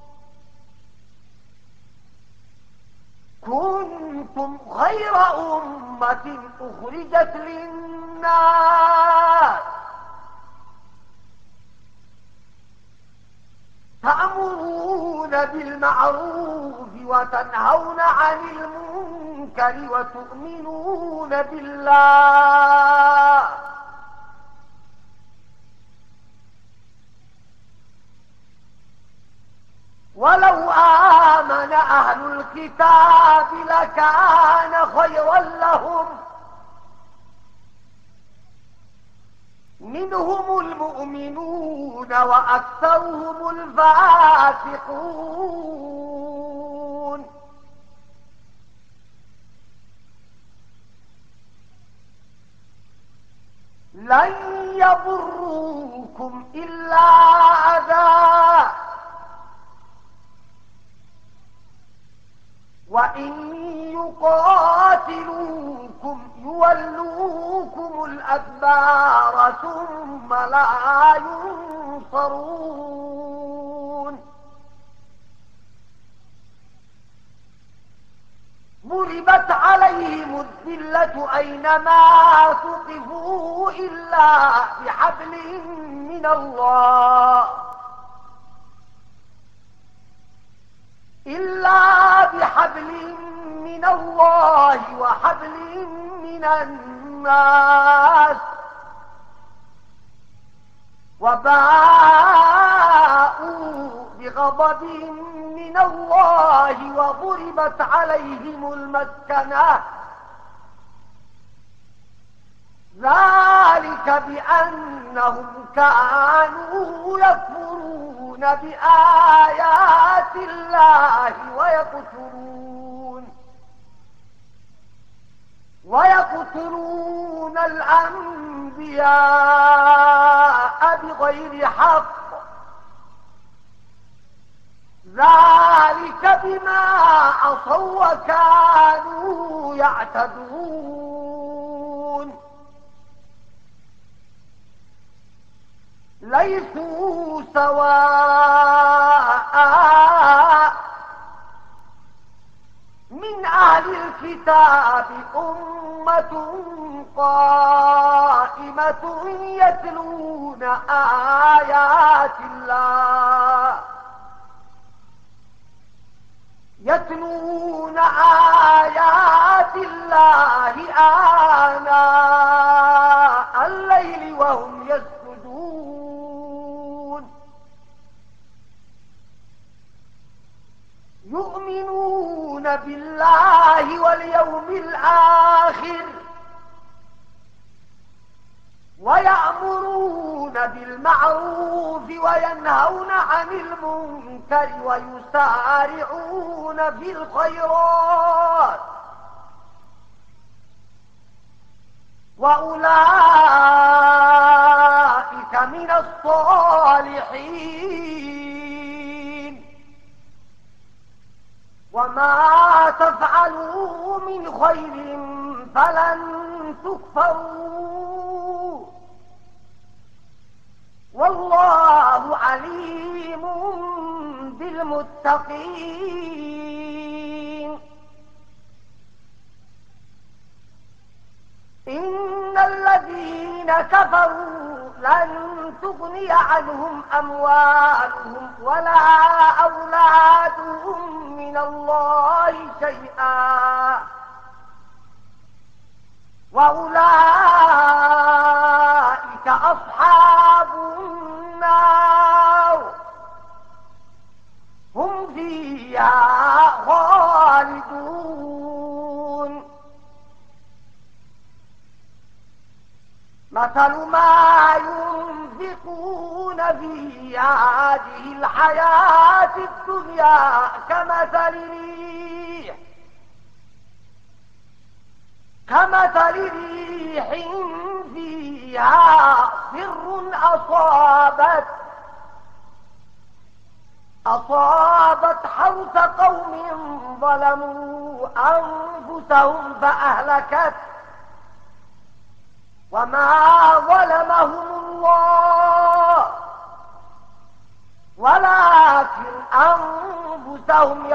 كنتم خير أمة أخرجت للناس تأمرون بالمعروف وتنهون عن المنكر وتؤمنون بالله. ولو آمن أهل الكتاب لكان خيرا لهم منهم المؤمنون وأكثرهم الفاسقون. لن يضروكم إلا أذى وإن يقاتلوكم يولوكم الأدبار ثم لا ينصرون. ضربت عليهم الذلة أينما ثقفوا إلا بحبل من الله إلا بحبل من الله وحبل من الناس وباءوا بغضب من الله وضربت عليهم المسكنة ذلك بأنهم كانوا يكفرون بآيات الله ويقتلون ويقتلون الأنبياء بغير حق ذلك بما عصوا وكانوا يعتدون. ليسوا سواء من أهل الكتاب أمة قائمة يتلون آيات الله يتلون آيات الله آناء الليل وهم يسجدون يؤمنون بالله واليوم الآخر ويأمرون بالمعروف وينهون عن المنكر ويسارعون في الخيرات وأولئك من الصالحين. وما تفعلوا من خير فلن تكفروا والله عليم بالمتقين. إن الذين كفروا لن تغني عنهم أموالهم ولا أولادهم من الله شيئا وأولئك أصحاب النار هم فيها خالدون. مثل ما ينفقون في هذه الحياة الدنيا كمثل ريح كمثل ريح فيها صر أصابت أصابت حرث قوم ظلموا أنفسهم فأهلكت وما ظلمهم الله ولكن أنفسهم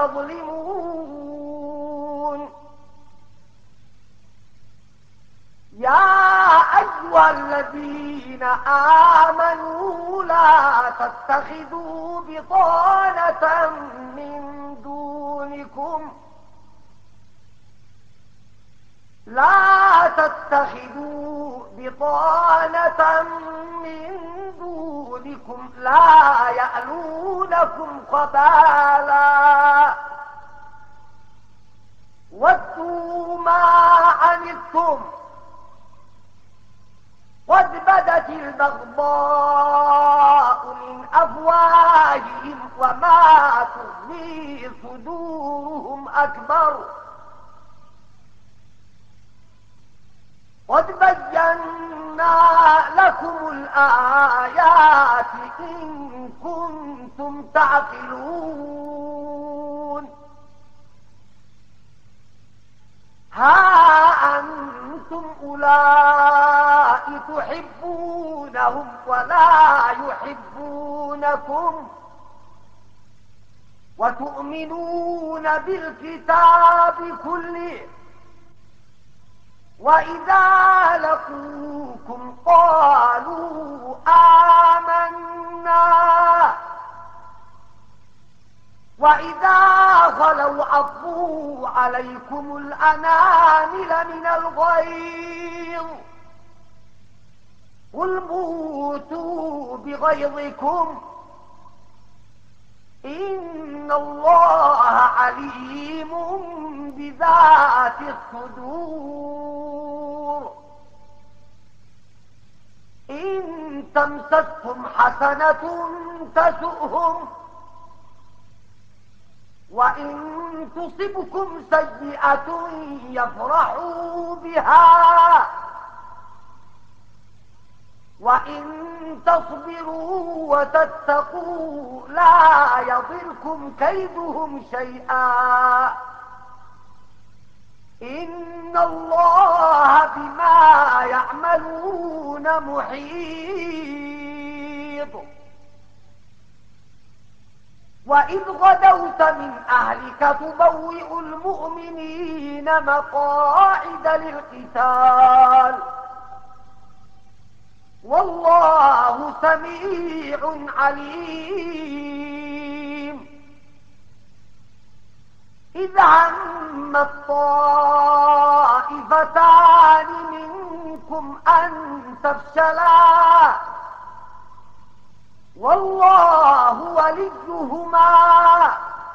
يظلمون. يا أيها الذين آمنوا لا تتخذوا بطانة من دونكم لا تتخذوا بطانة من دونكم لا يألونكم خبالا ودوا ما عنتم قد بدت البغضاء من أفواههم وما تخفي صدورهم أكبر قد بينا لكم الآيات إن كنتم تعقلون. ها أنتم أولئك تحبونهم ولا يحبونكم وتؤمنون بالكتاب كله وإذا لقوكم قالوا آمنا وإذا خلوا عضوا عليكم الأنامل من الغيظ قل موتوا بغيظكم إن الله عليم بذات الصدور. إن تمسسكم حسنة تسؤهم وإن تصبكم سيئة يفرحوا بها وإن تصبروا وتتقوا لا يضركم كيدهم شيئا إن الله بما يعملون محيط. وإذ غدوت من أهلك تبوئ المؤمنين مقاعد للقتال والله سميع عليم. إذ هم الطائفتان منكم أن تفشلا والله وليهما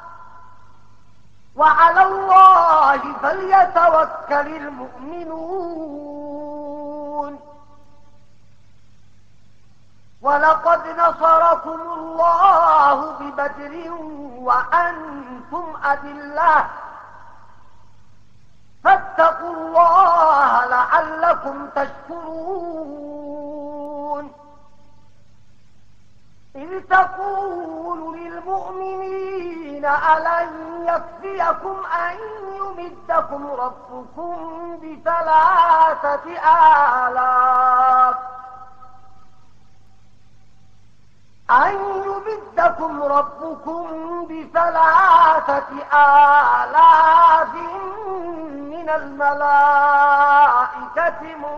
وعلى الله فليتوكل المؤمنون. ولقد نصركم الله ببدر وأنتم أذلة فاتقوا الله لعلكم تشكرون. إذ تقول للمؤمنين ألن يكفيكم أن يمدكم ربكم بثلاثة آلاف أن يمدكم ربكم بثلاثة آلاف من الملائكة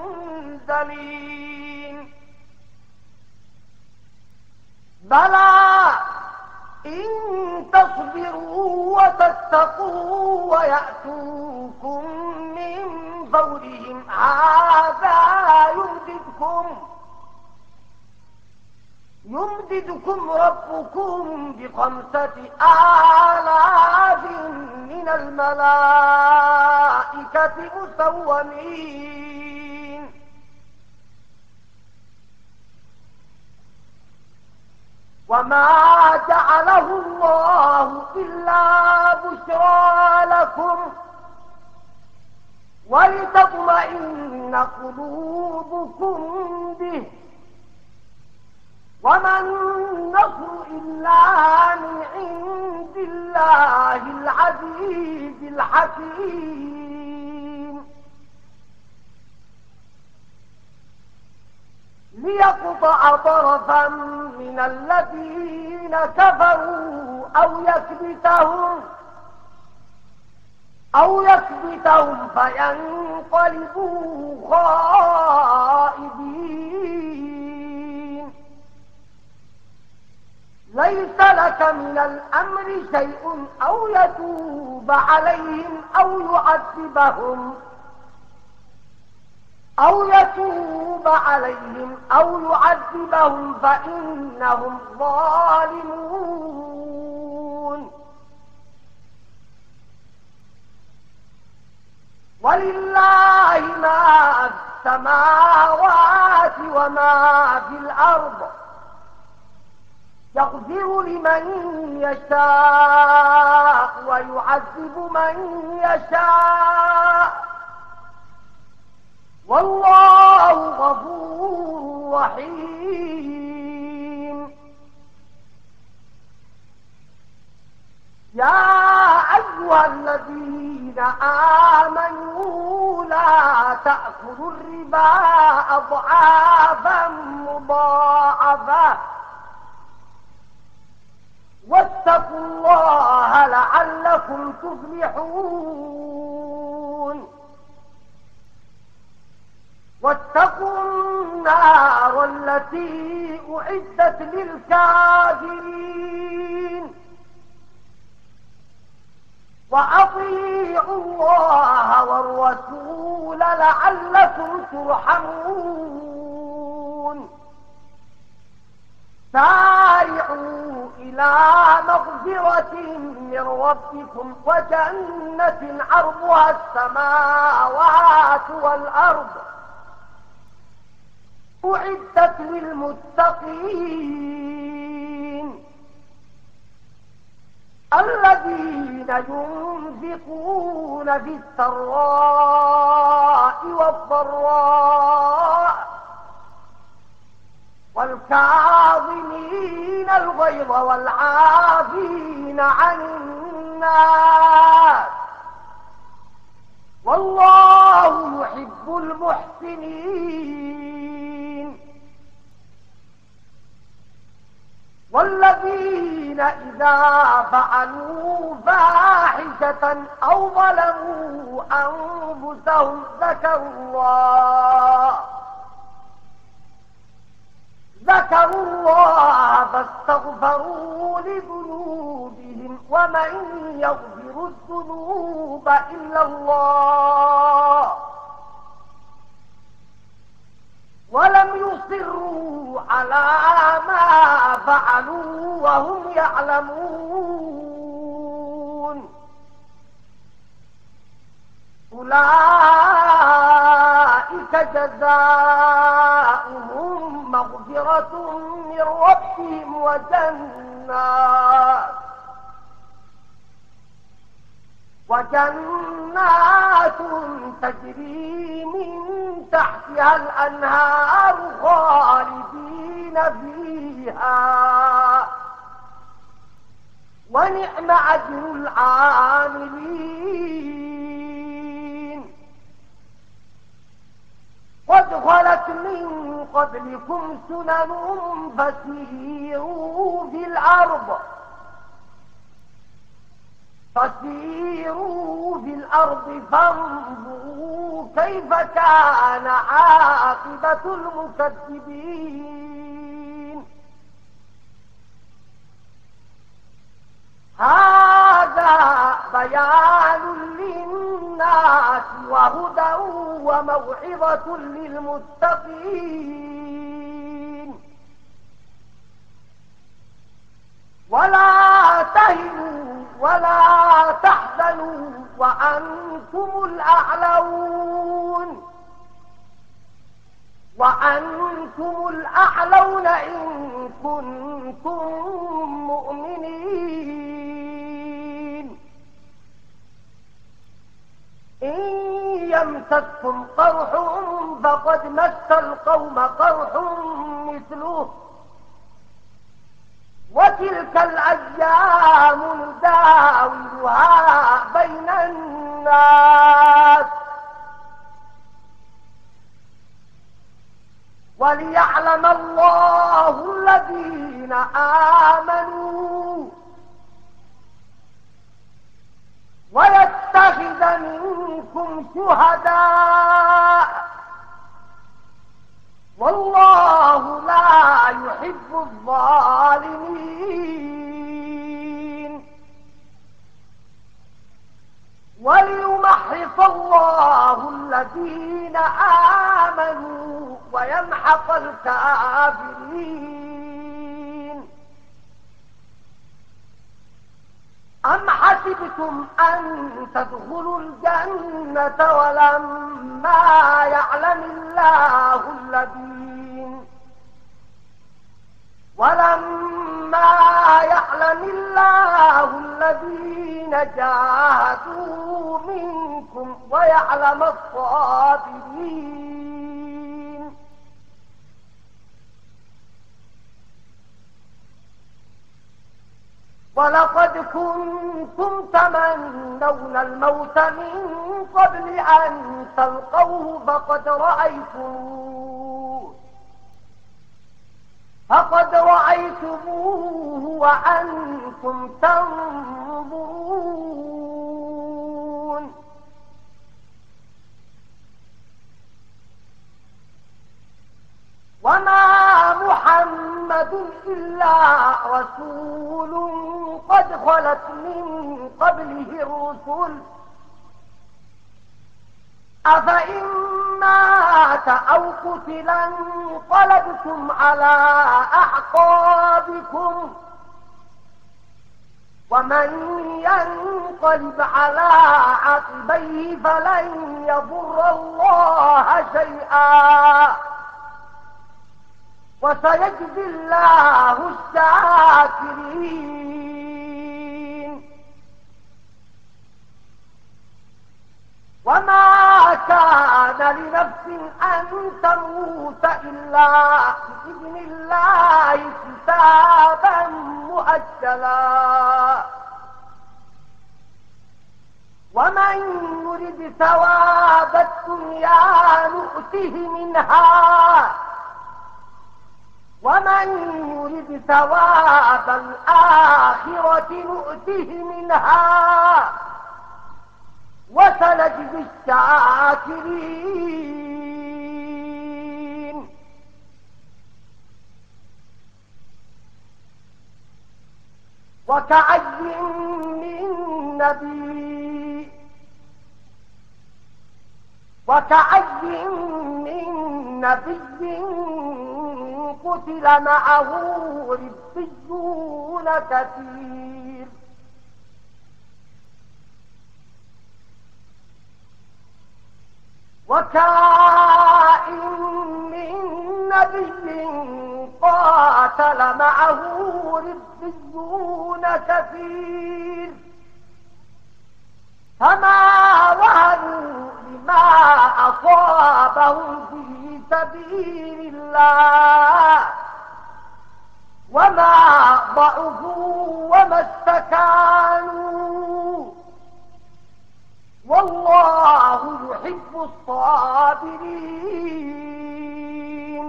منزلين بلى إن تصبروا وتتقوا ويأتوكم من فورهم هذا يمددكم يمددكم ربكم بخمسة آلاف من الملائكة مسومين. وما جعله الله إلا بشرى لكم ولتطمئن قلوبكم به وما النصر النصر إلا من عند الله العزيز الحكيم ليقطع طرفا من الذين كفروا أو يكبتهم أو يكبتهم فينقلبوا خائبين ليس لك من الأمر شيء أو يتوب عليهم أو يعذبهم أو يتوب عليهم أو يعذبهم فإنهم ظالمون ولله ما في السماوات وما في الأرض يغفر لمن يشاء ويعذب من يشاء والله غفور رحيم يا أيها الذين آمنوا لا تأكلوا الربا أضعافا مضاعفة واتقوا الله لعلكم تفلحون واتقوا النار التي أعدت للكافرين وأطيعوا الله والرسول لعلكم ترحمون سارعوا إلى مغفرة من ربكم وجنة عرضها السماوات والأرض أعدت للمتقين الذين ينفقون في السراء والضراء والكاظمين الغيظ والعافين عن الناس والله يحب المحسنين والذين إذا فعلوا فاحشة أو ظلموا أنفسهم ذكروا الله ذكروا الله فاستغفروا لذنوبهم ومن يغفر الذنوب إلا الله ولم يصروا على ما فعلوا وهم يعلمون أولئك جزاؤهم مغفرة من ربهم وجنات وجنات تجري من تحتها الأنهار خالدين فيها ونعم أجر العاملين قد خلت من قبلكم سنن فسيروا في الأرض فسيروا في الأرض فانظروا كيف كان عاقبة المكذبين هذا بيان للناس وهدى وموعظة للمتقين ولا تهنوا ولا تحزنوا وأنتم الأعلون وأنتم الأعلون إن كنتم مؤمنين إن يمسككم قرح فقد مس القوم قرح مثله وتلك الأيام نداولها بين الناس وليعلم الله الذين آمنوا ويتخذ منكم شهداء والله لا يحب الظالمين وليمحص الله الذين آمنوا ويمحق الكافرين. أم حسبتم أن تدخلوا الجنة ولما يعلم الله الذين ولما يعلم الله الذين جاهدوا منكم ويعلم الصابرين. ولقد كنتم تمنون الموت من قبل أن تلقوه فقد رأيتموه فقد رأيتموه وأنتم تنظرون. وما محمد إلا رسول قد خلت من قبله الرسل أفإن مات أو قتل انقلبتم على أعقابكم ومن ينقلب على عقبيه فلن يضر الله شيئا وسيجزي الله الشاكرين. وما كان لنفس أن تموت إلا بإذن الله كتابا مؤجلا ومن يرد ثواب الدنيا نؤته منها ومن يرد ثواب الآخرة نؤته منها وسنجزي الشاكرين. وكأي من نبي وكأي من نبي قتل معه ربيون كثير وكائن من نبي قاتل معه ربيون كثير فما وهنوا لما أصابهم في سبيل الله وما ضعفوا وما استكانوا والله يحب الصابرين.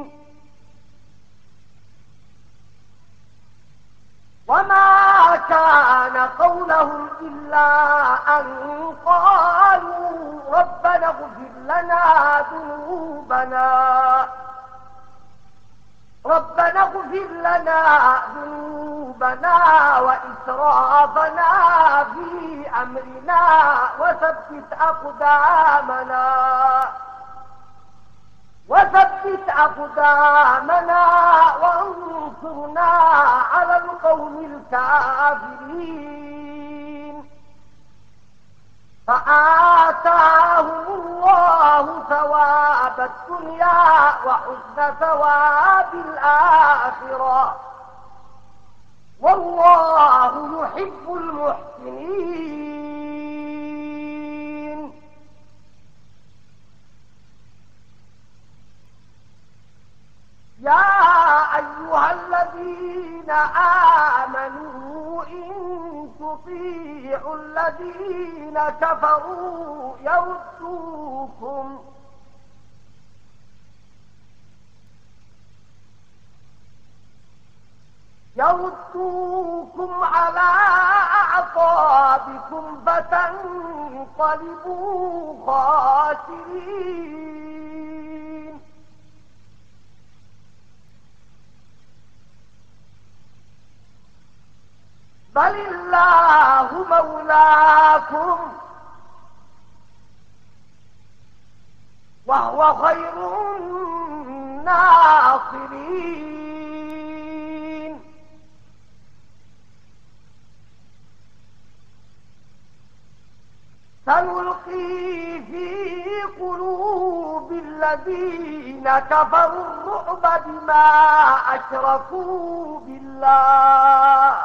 وما كان قولهم إلا أن قالوا ربنا اغفر لنا ذنوبنا ربنا اغفر لنا ذنوبنا وإسرافنا في أمرنا وثبت أقدامنا وثبت أقدامنا وانصرنا على القوم الكافرين. فآتاهم الله ثواب الدنيا وحسن ثواب الآخرة والله يحب المحسنين. يا أيها أيها الذين آمنوا إن تطيعوا الذين كفروا يردوكم يردوكم على أعقابكم فتنقلبوا خاسرين. بل الله مولاكم وهو خير الناصرين. سنلقي في قلوب الذين كفروا الرعب بما أشركوا بالله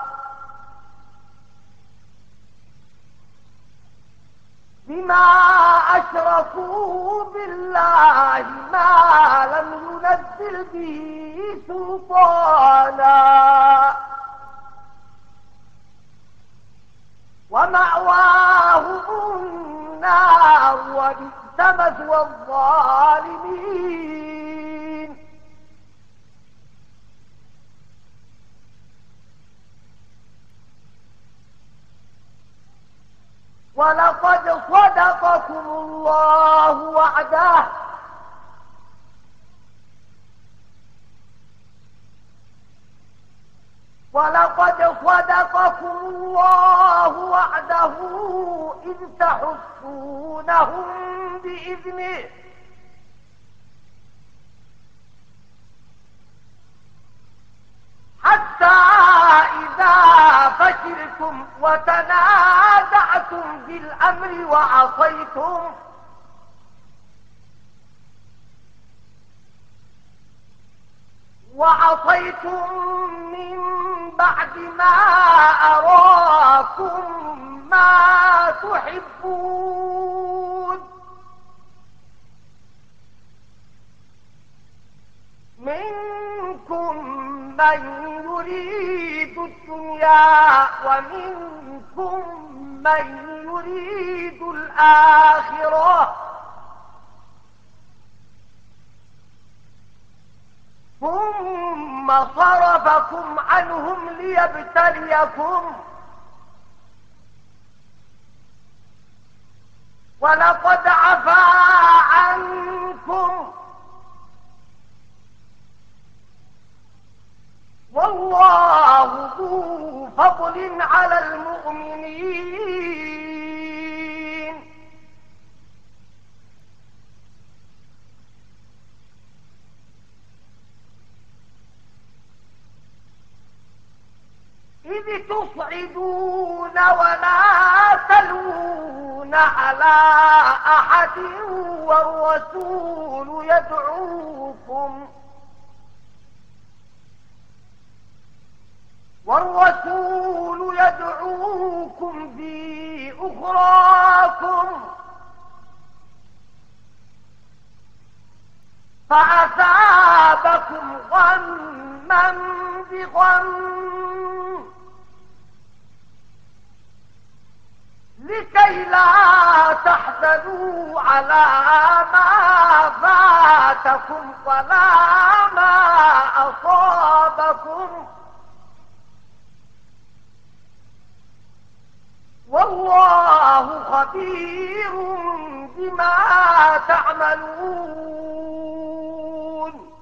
بما أشركوا بالله ما لم ينزل به سلطانا ومأواهم النار وبئس مثوى الظالمين. ولقد صدقكم الله وعده ولقد صدقكم الله وعده إذ تحسونهم بإذنه حتى إذا فشلتم وتنازعتم بالأمر وعصيتم وعصيتم من بعد ما أراكم ما تحبون منكم من يريد الدنيا ومنكم من يريد الآخرة ثم صرفكم عنهم ليبتليكم ولقد عفا عنكم والله ذو فضل على المؤمنين. إذ تصعدون ولا تلوون على أحد والرسول يدعوكم والرسول يدعوكم في أخراكم فأثابكم غما بغم لكي لا تحزنوا على ما فاتكم ولا ما أصابكم والله خبير بما تعملون.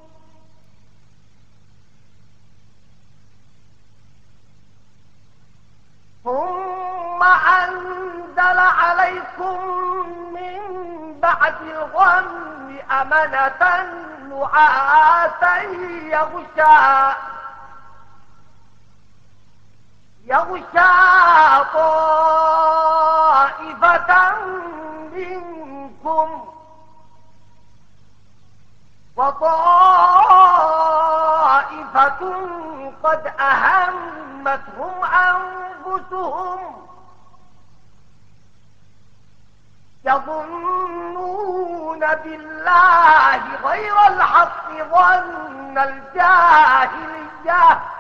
ثم أنزل عليكم من بعد الغم أمنة نعاسا يغشى يغشى طائفة منكم وطائفة قد أهمتهم أنفسهم يظنون بالله غير الحق ظن الجاهلية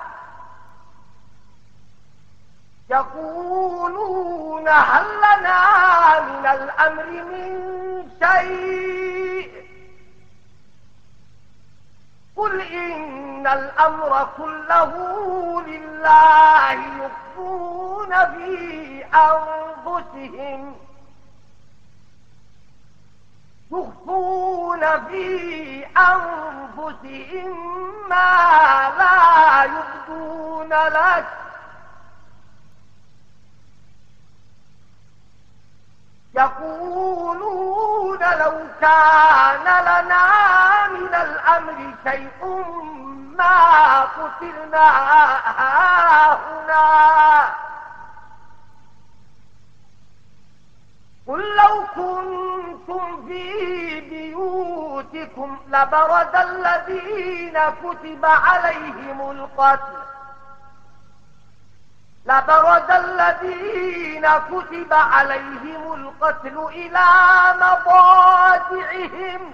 يقولون هل لنا من الأمر من شيء قل إن الأمر كله لله يخفون في أنفسهم يخفون في أنفسهم ما لا يبدون لك يقولون لو كان لنا من الأمر شيء ما قتلنا هاهنا قل لو كنتم في بيوتكم لبرز الذين كتب عليهم القتل لبرز الذين كتب عليهم القتل إلى مضاجعهم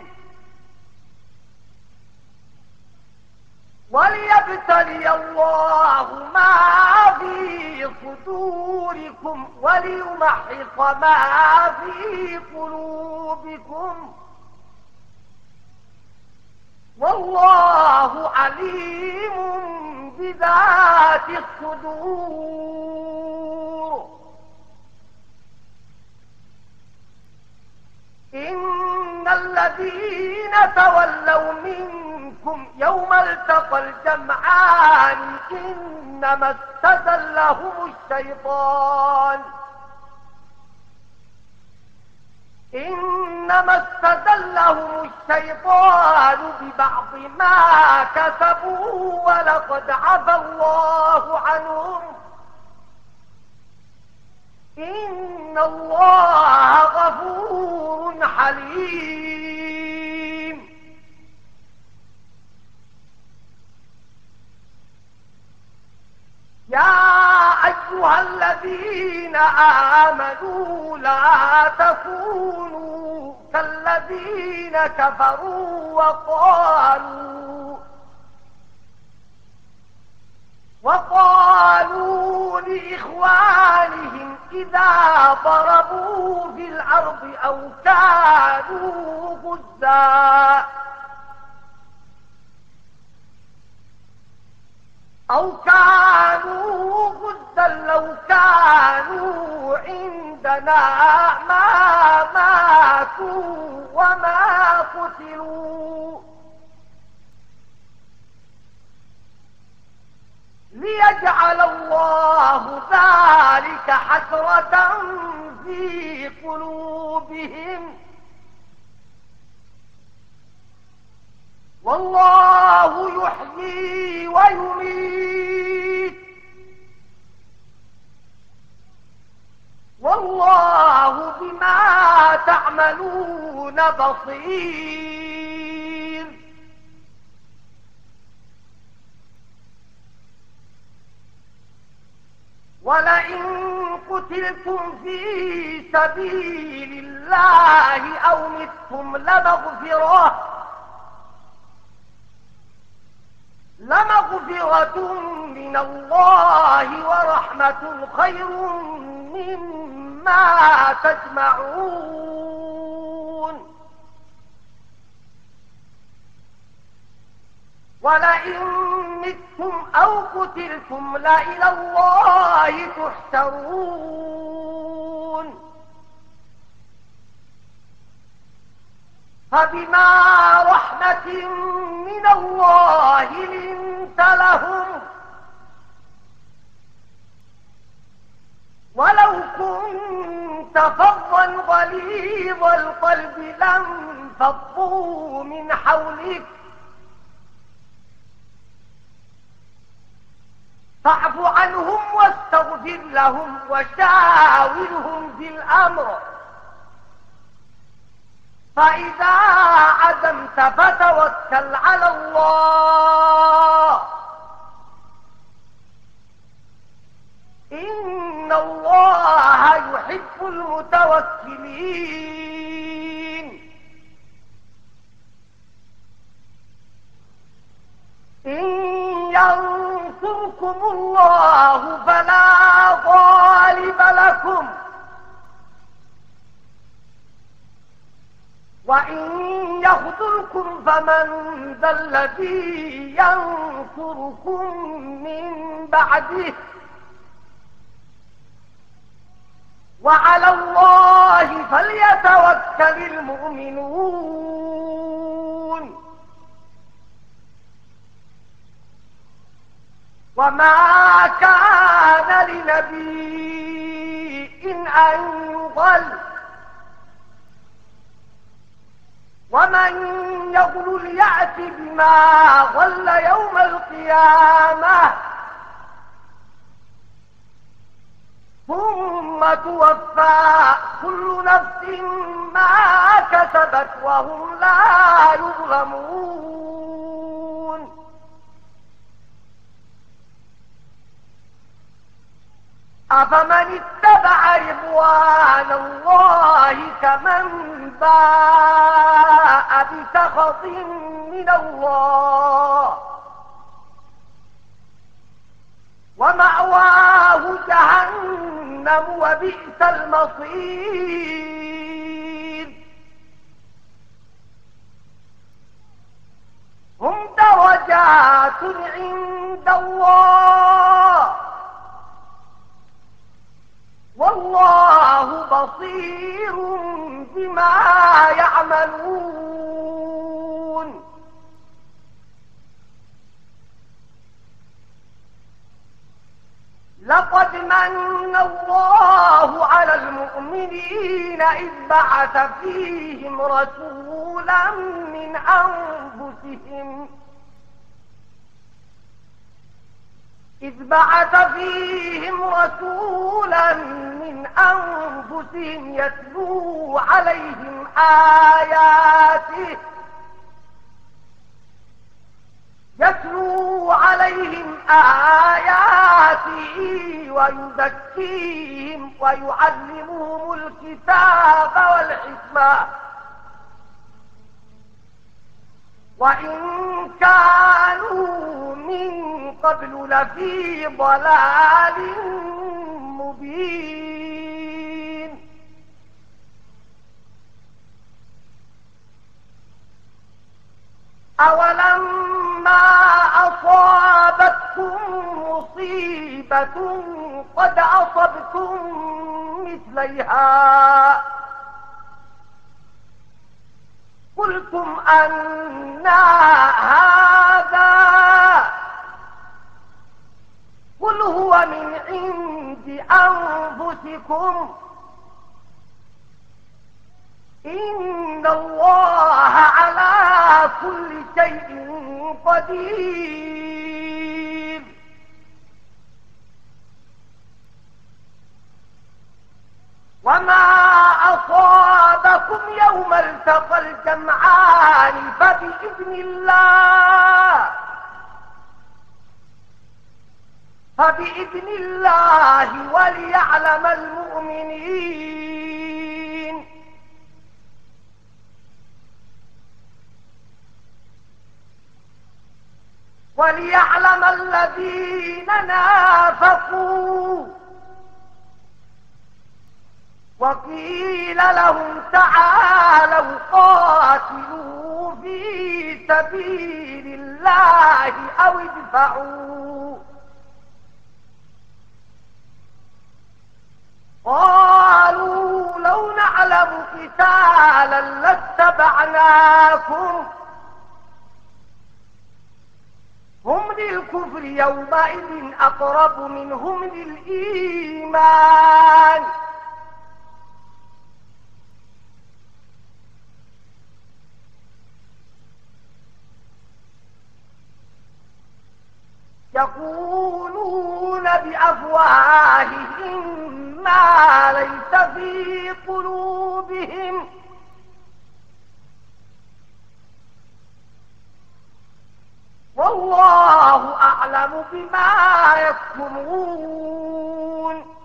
وليبتلي الله ما في صدوركم وليمحص ما في قلوبكم والله عليم بذات الصدور إن الذين تولوا منكم يوم التقى الجمعان إنما استزلهم الشيطان إنما استزلهم الشيطان ببعض ما كسبوا ولقد عفى الله عنهم إن الله غفور حليم يا أيها الذين آمنوا لا تكونوا كالذين كفروا وقالوا وقالوا لإخوانهم إذا ضربوا في الأرض أو كانوا غزاً أو كانوا غزاً لو كانوا عندنا ما ماتوا وما قتلوا ليجعل الله ذلك حسرة في قلوبهم والله يحيي ويميت والله بما تعملون بصير ولئن قتلتم في سبيل الله أو متم لمغفرة لمغفرة من الله ورحمة خير مما تجمعون ولئن متم أو قتلتم لإلى الله تحشرون فبما رحمة من الله لنت لهم ولو كنت فظا غليظ القلب لانفضوا من حولك فاعف عنهم واستغفر لهم وشاورهم في الأمر فإذا عزمت فتوكل على الله إن الله يحب المتوكلين ينصركم الله فلا غالب لكم وإن يخذلكم فمن ذا الذي ينصركم من بعده وعلى الله فليتوكل المؤمنون وما كان لنبي أن يغل ومن يغل يأت بما غل يوم القيامة ثم توفى كل نفس ما كسبت وهم لا يظلمون أفمن اتبع رضوان الله كمن باء بسخط من الله ومأواه جهنم وبئس المصير هم درجات عند الله والله بصير بما يعملون لقد من الله على المؤمنين إذ بعث فيهم رسولا من أنفسهم إذ بعث فيهم رسولا من أنفسهم يتلو عليهم آياته يتلو عليهم آياته ويزكيهم ويعلمهم الكتاب والحكمة وإن كانوا من قبل لفي ضلال مبين أولما أصابتكم مصيبة قد أصبتم مثليها قلتم أنى هذا قل هو من عند أنفسكم إن الله على كل شيء قدير وما أصابكم يوم التقى الجمعان فبإذن الله فبإذن الله وليعلم المؤمنين وليعلم الذين نافقوا وقيل لهم تعالوا قاتلوا في سبيل الله أو ادفعوا قالوا لو نعلم قتالا لاتبعناكم هم للكفر يومئذ أقرب منهم للإيمان يقولون بأفواههم ما ليس في قلوبهم والله أعلم بما يكتمون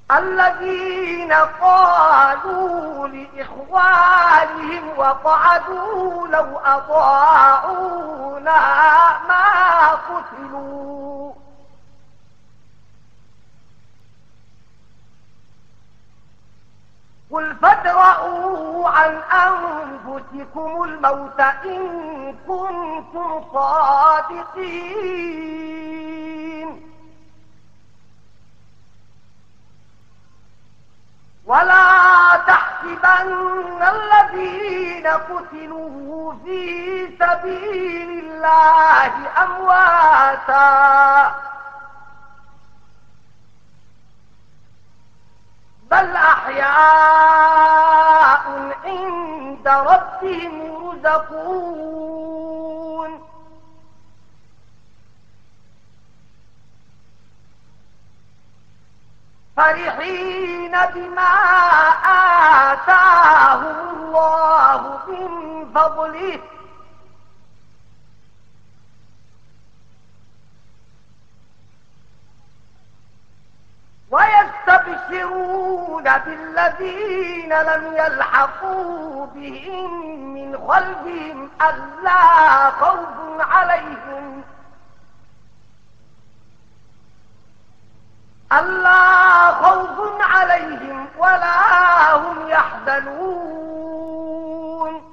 الذين قالوا لإخوانهم وقعدوا لو أطاعونا ما قتلوا قل فادرءوا عن أنفسكم الموت إن كنتم صادقين ولا تحسبن الذين قتلوا في سبيل الله أمواتا بل أحياء عند ربهم يرزقون فرحين بما آتاهم الله من فضله ويستبشرون بالذين لم يلحقوا بهم من خلفهم ألا خوف عليهم ألا خوف عليهم ولا هم يحزنون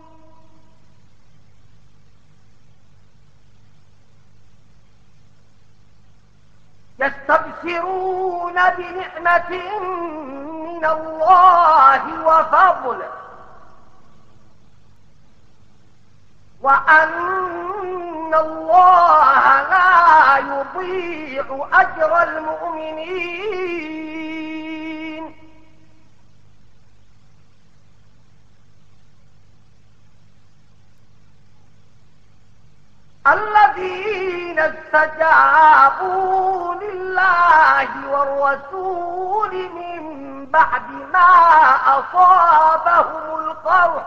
يستبشرون بنعمة من الله وفضل وأن الله لا يضيع أجر المؤمنين الذين استجابوا لله والرسول من بعد ما أصابهم القرح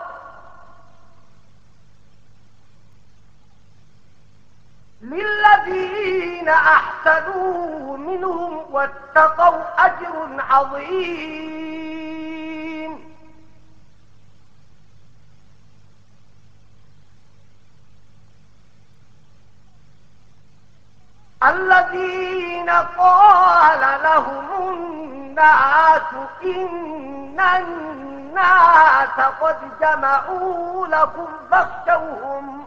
للذين أحسنوا منهم واتقوا أجر عظيم الذين قال لهم الناس إن الناس قد جمعوا لكم فاخشوهم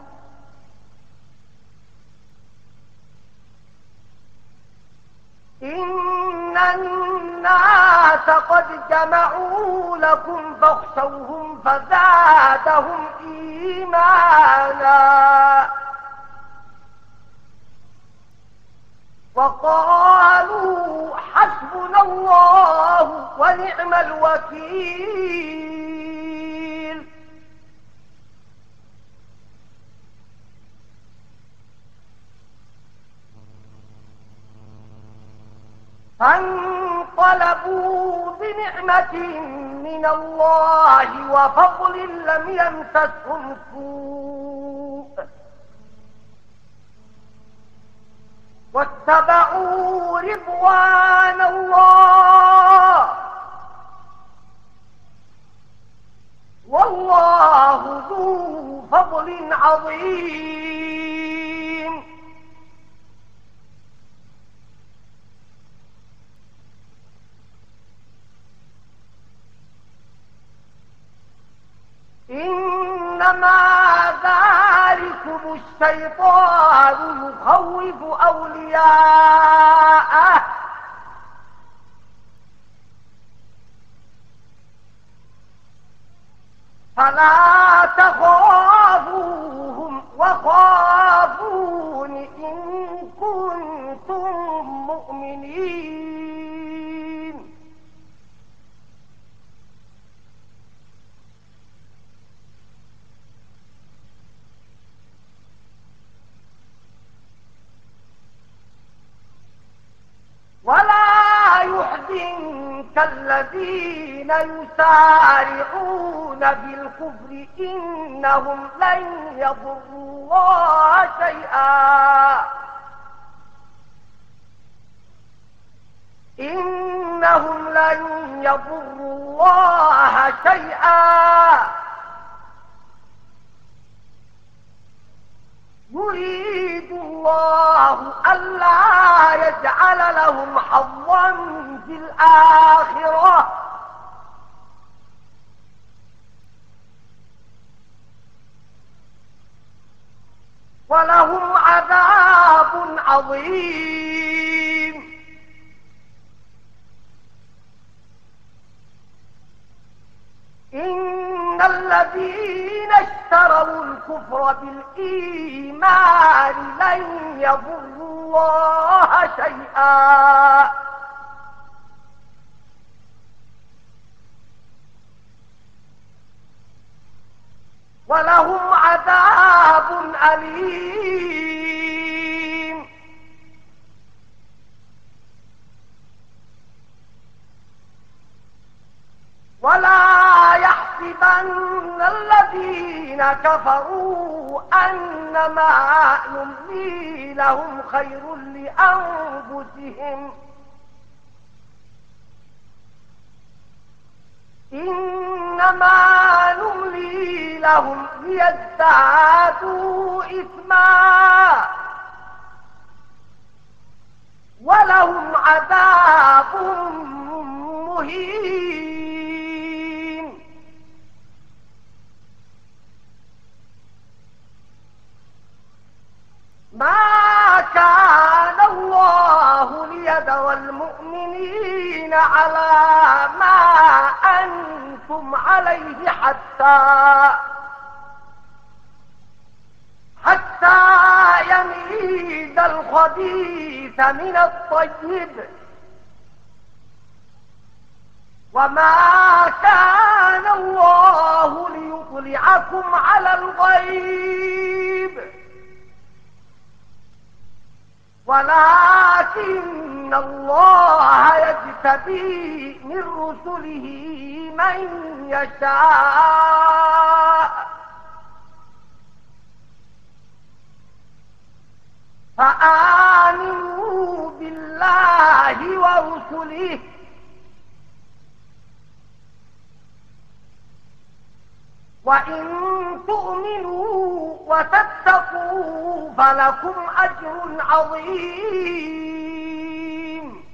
إن الناس قد جمعوا لكم فاخشوهم فزادهم إيمانا وقالوا حسبنا الله ونعم الوكيل فانقلبوا بنعمة من الله وفضل لم يمسسهم سوء واتبعوا رضوان الله والله ذو فضل عظيم إنما ذلكم الشيطان يخوف أولياءه فلا تخافوهم وخافون إن كنتم مؤمنين ولا يحزنك الذين يسارعون بالكفر إنهم لن يضروا الله شيئا إنهم لن يضروا الله شيئا يريد الله ألا يجعل لهم حظا في الآخرة ولهم عذاب عظيم. إن الذين اشتروا الكفر بالإيمان لن يضروا الله شيئا ولهم عذاب أليم. ولا يحسبن الذين كفروا أنما نملي لهم خير لأنفسهم إنما نملي لهم ليزدادوا إثما ولهم عذاب مهين. ما كان الله ليذر المؤمنين على ما أنتم عليه حتى حتى يميز الخبيث من الطيب وما كان الله ليطلعكم على الغيب ولكن الله يجتبي من رسله من يشاء فآمنوا بالله ورسله وإن تؤمنوا وتتقوا فلكم أجر عظيم.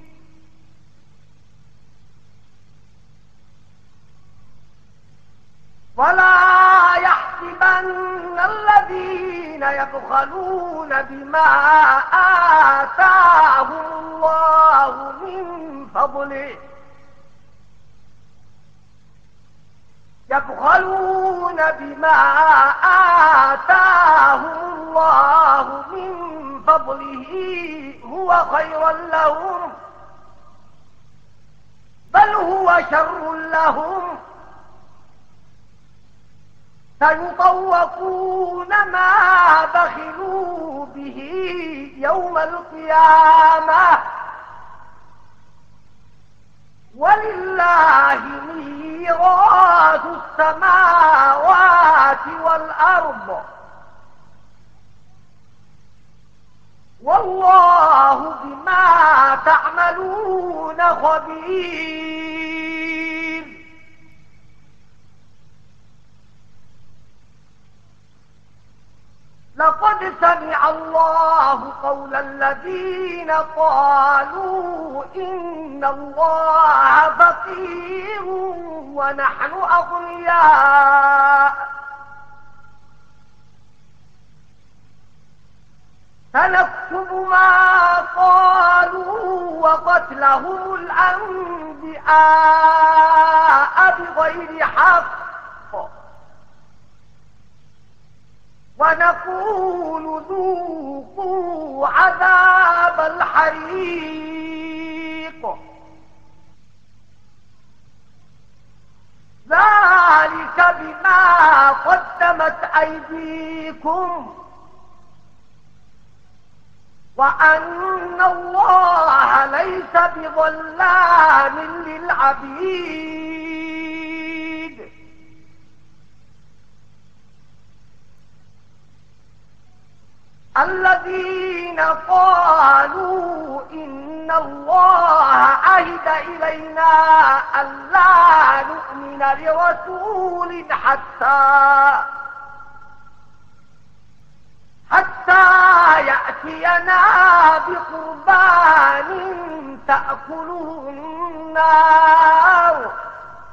ولا يحسبن الذين يبخلون بما آتاهم الله من فضله يبخلون بما آتاهم الله من فضله هو خيرا لهم بل هو شر لهم سيطوقون ما بخلوا به يوم القيامة ولله ميراث السماوات والأرض والله بما تعملون خبير. لقد سمع الله قول الذين قالوا إن الله فقير ونحن أغنياء سنكتب ما قالوا وقتلهم الأنبياء بغير حق ونقول ذوقوا عذاب الحريق ذلك بما قدمت أيديكم وأن الله ليس بظلام للعبيد. الذين قالوا إن الله عهد إلينا ألا نؤمن لرسول حتى حتى يأتينا بقربان تأكله النار.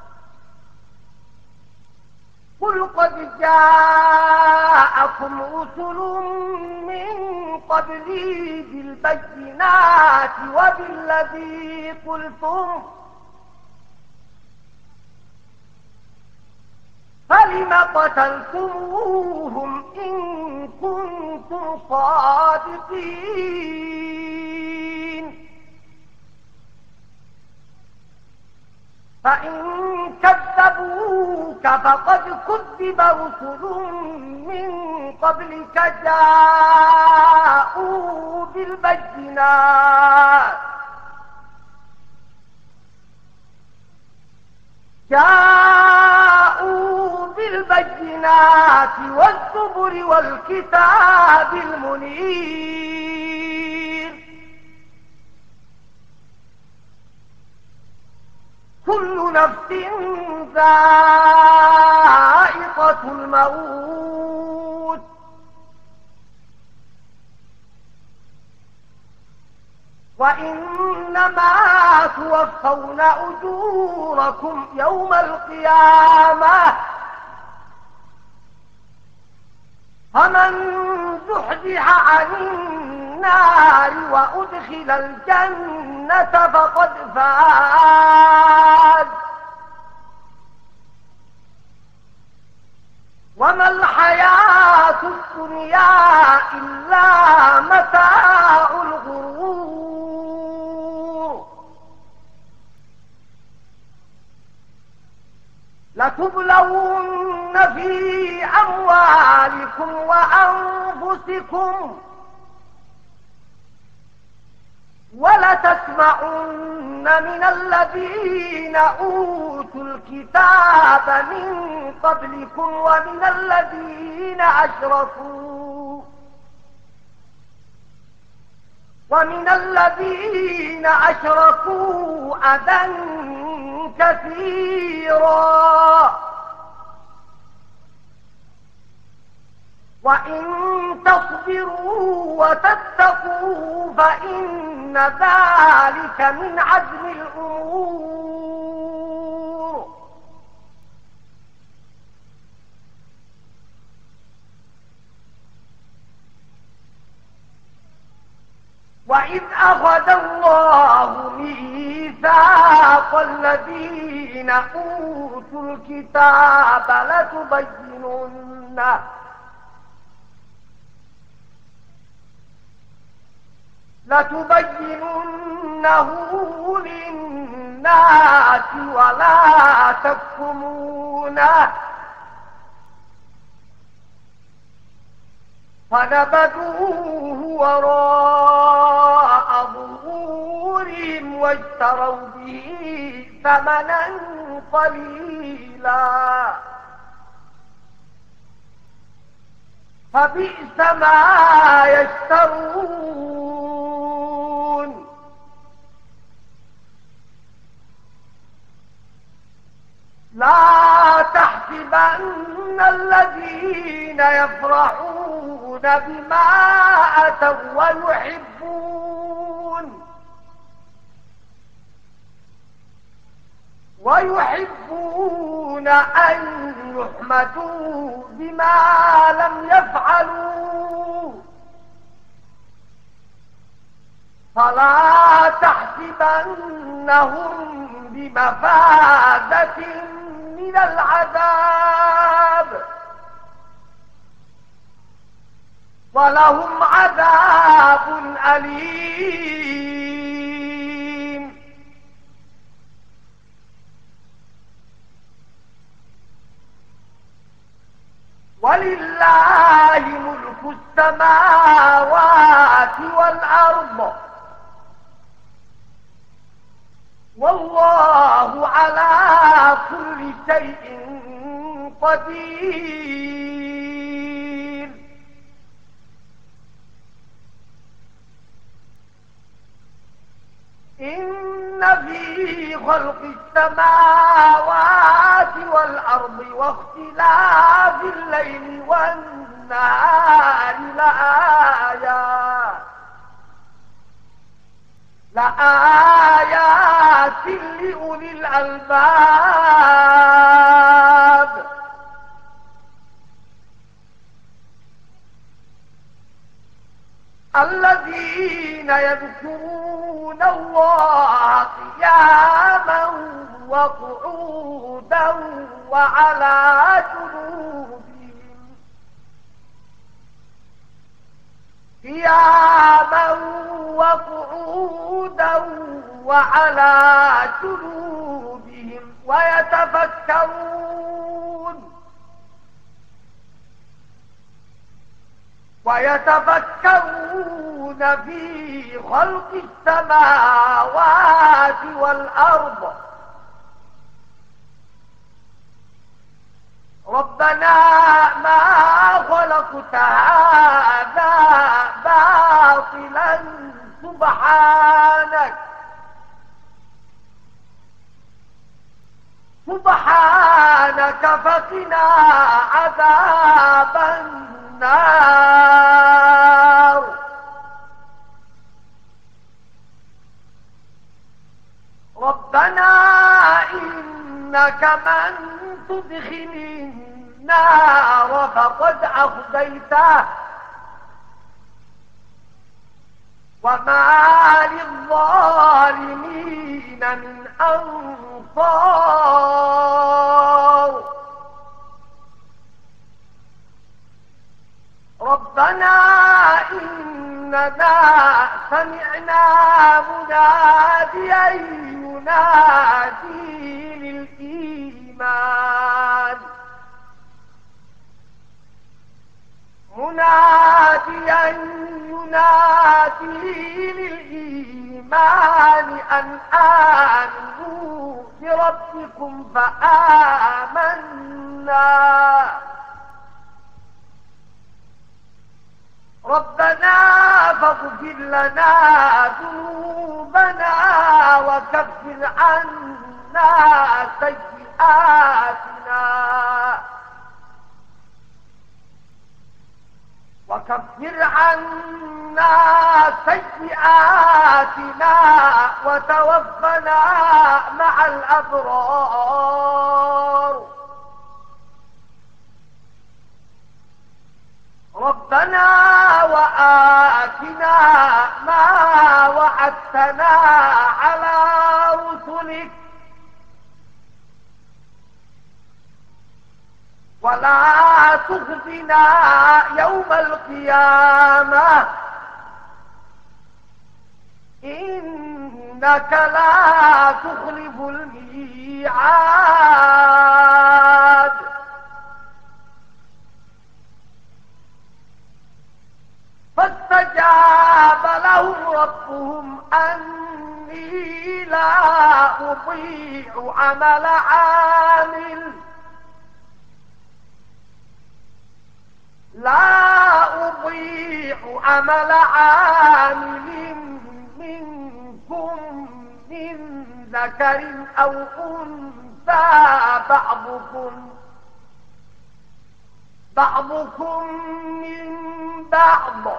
قل قد جاءكم رسل من قبلي بالبينات وبالذي قلتم فلم قتلتموهم إن كنتم صادقين؟ فإن كذبوك فقد كذب رسل من قبلك جاءوا بالبينات جاءوا بالبينات والزبر والكتاب المنير. كل نفس ذائقة الموت وإنما توفون أجوركم يوم القيامة. فمن زحزح عن النار وأدخل الجنة فقد فاز. وما الحياة الدنيا إلا متاع الغرور. لتبلون في أموالكم وأنفسكم ولتسمعن من الذين أوتوا الكتاب من قبلكم ومن الذين أشركوا ومن الذين أشركوا أذى كثيرا وإن تصبروا وتتقوا فإن ذلك من عزم الأمور. وإذ أخذ الله ميثاق الذين أوتوا الكتاب لتبيننه لتبيننه للناس ولا تكتمونه فنبذوه وراء ظهورهم واشتروا به ثمنا قليلا فبئس ما يشترون. لا تحسبن الذين يفرحون بما أتوا ويحبون ويحبون أن يحمدوا بما لم يفعلوا فلا تحسبنهم بمفازة من العذاب ولهم عذاب أليم. ولله ملك السماوات والأرض والله على كل شيء قدير. في خلق السماوات والأرض واختلاف الليل والنهار لآيات لآيات لأولي الألباب الذين يذكرون الله قياما وقعودا وعلى جنوبهم قياما وقعودا وعلى جنوبهم ويتفكرون ويتفكرون في خلق السماوات والأرض ربنا ما خلقت هذا باطلا سبحانك سبحانك فقنا عذاب النار ربنا إنك من تدخل النار فقد أخزيته وما للظالمين من أنصار ربنا إننا سمعنا مناديا ينادي للإيمان مناديا ينادي للإيمان أن آمنوا بربكم فآمنا ربنا فاغفر لنا ذنوبنا وكفر عنا سيئاتنا وكفر عنا سيئاتنا وتوفنا مع الأبرار ربنا وآتنا ما وعدتنا على رسلك ولا تخزنا يوم القيامة إنك لا تخلف الميعاد فاستجاب لهم ربهم أني لا أضيع عمل عامل لا أضيع عمل عامل منكم من ذكر أو أنثى بعضكم بعضكم من بعض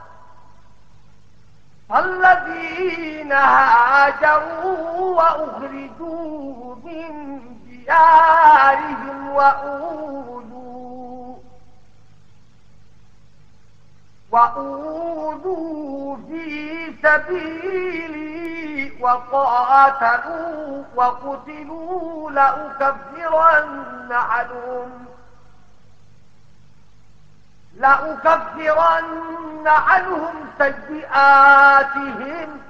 فالذين هاجروا وأخرجوا من ديارهم وأوذوا وأوذوا في سبيلي وقاتلوا وقتلوا لأكفرن عنهم لأكفرن عنهم سيئاتهم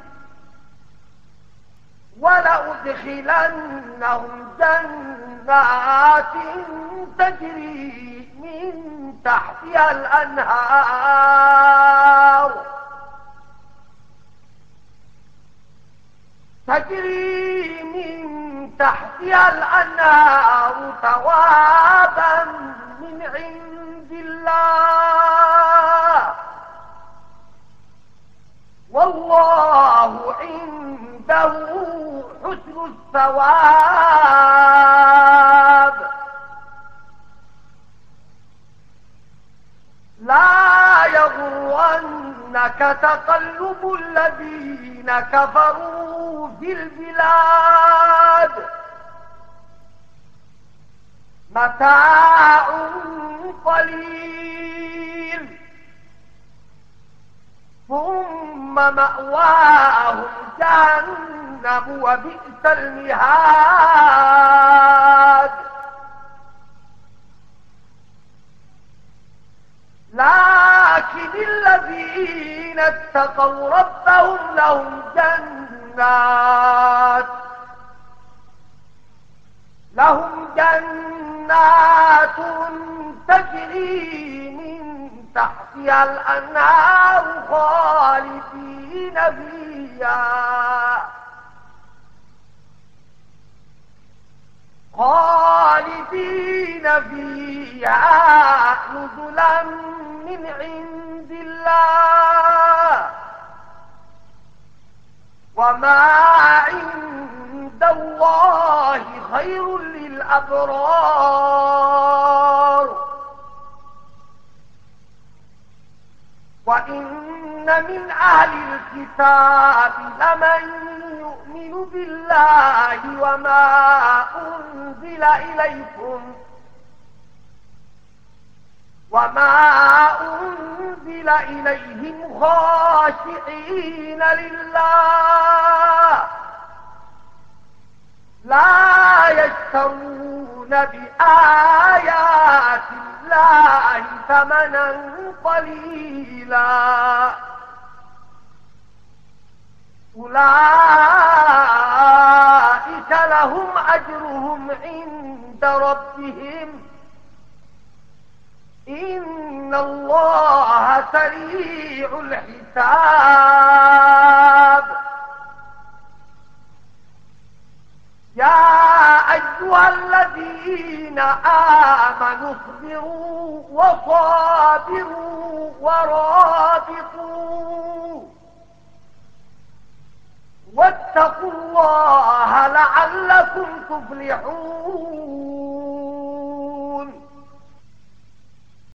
ولأدخلنهم جنات تجري من تحتها الأنهار تجري من تحتها الأنهار ثوابا من عند الله والله عنده حسن الثواب. لا يغرنك تقلب الذين كفروا في البلاد، متاع قليل ثم مأواهم جهنم وبئس المهاد. لكن الذين اتقوا ربهم لهم جنات لهم جنات تجري من تحتها الأنهار خالدين فيها خالدين فيها نزلا من عند الله، وما عند الله خير للأبرار. وإن من أهل الكتاب لمن يؤمن بالله وما أنزل إليكم وما أنزل إليهم خاشعين لله لا يشترون بآيات الله ثمنا قليلا. أولئك لهم أجرهم عند ربهم إن الله سريع الحساب. يا أيها الذين آمنوا اصبروا وصابروا ورابطوا واتقوا الله لعلكم تفلحون.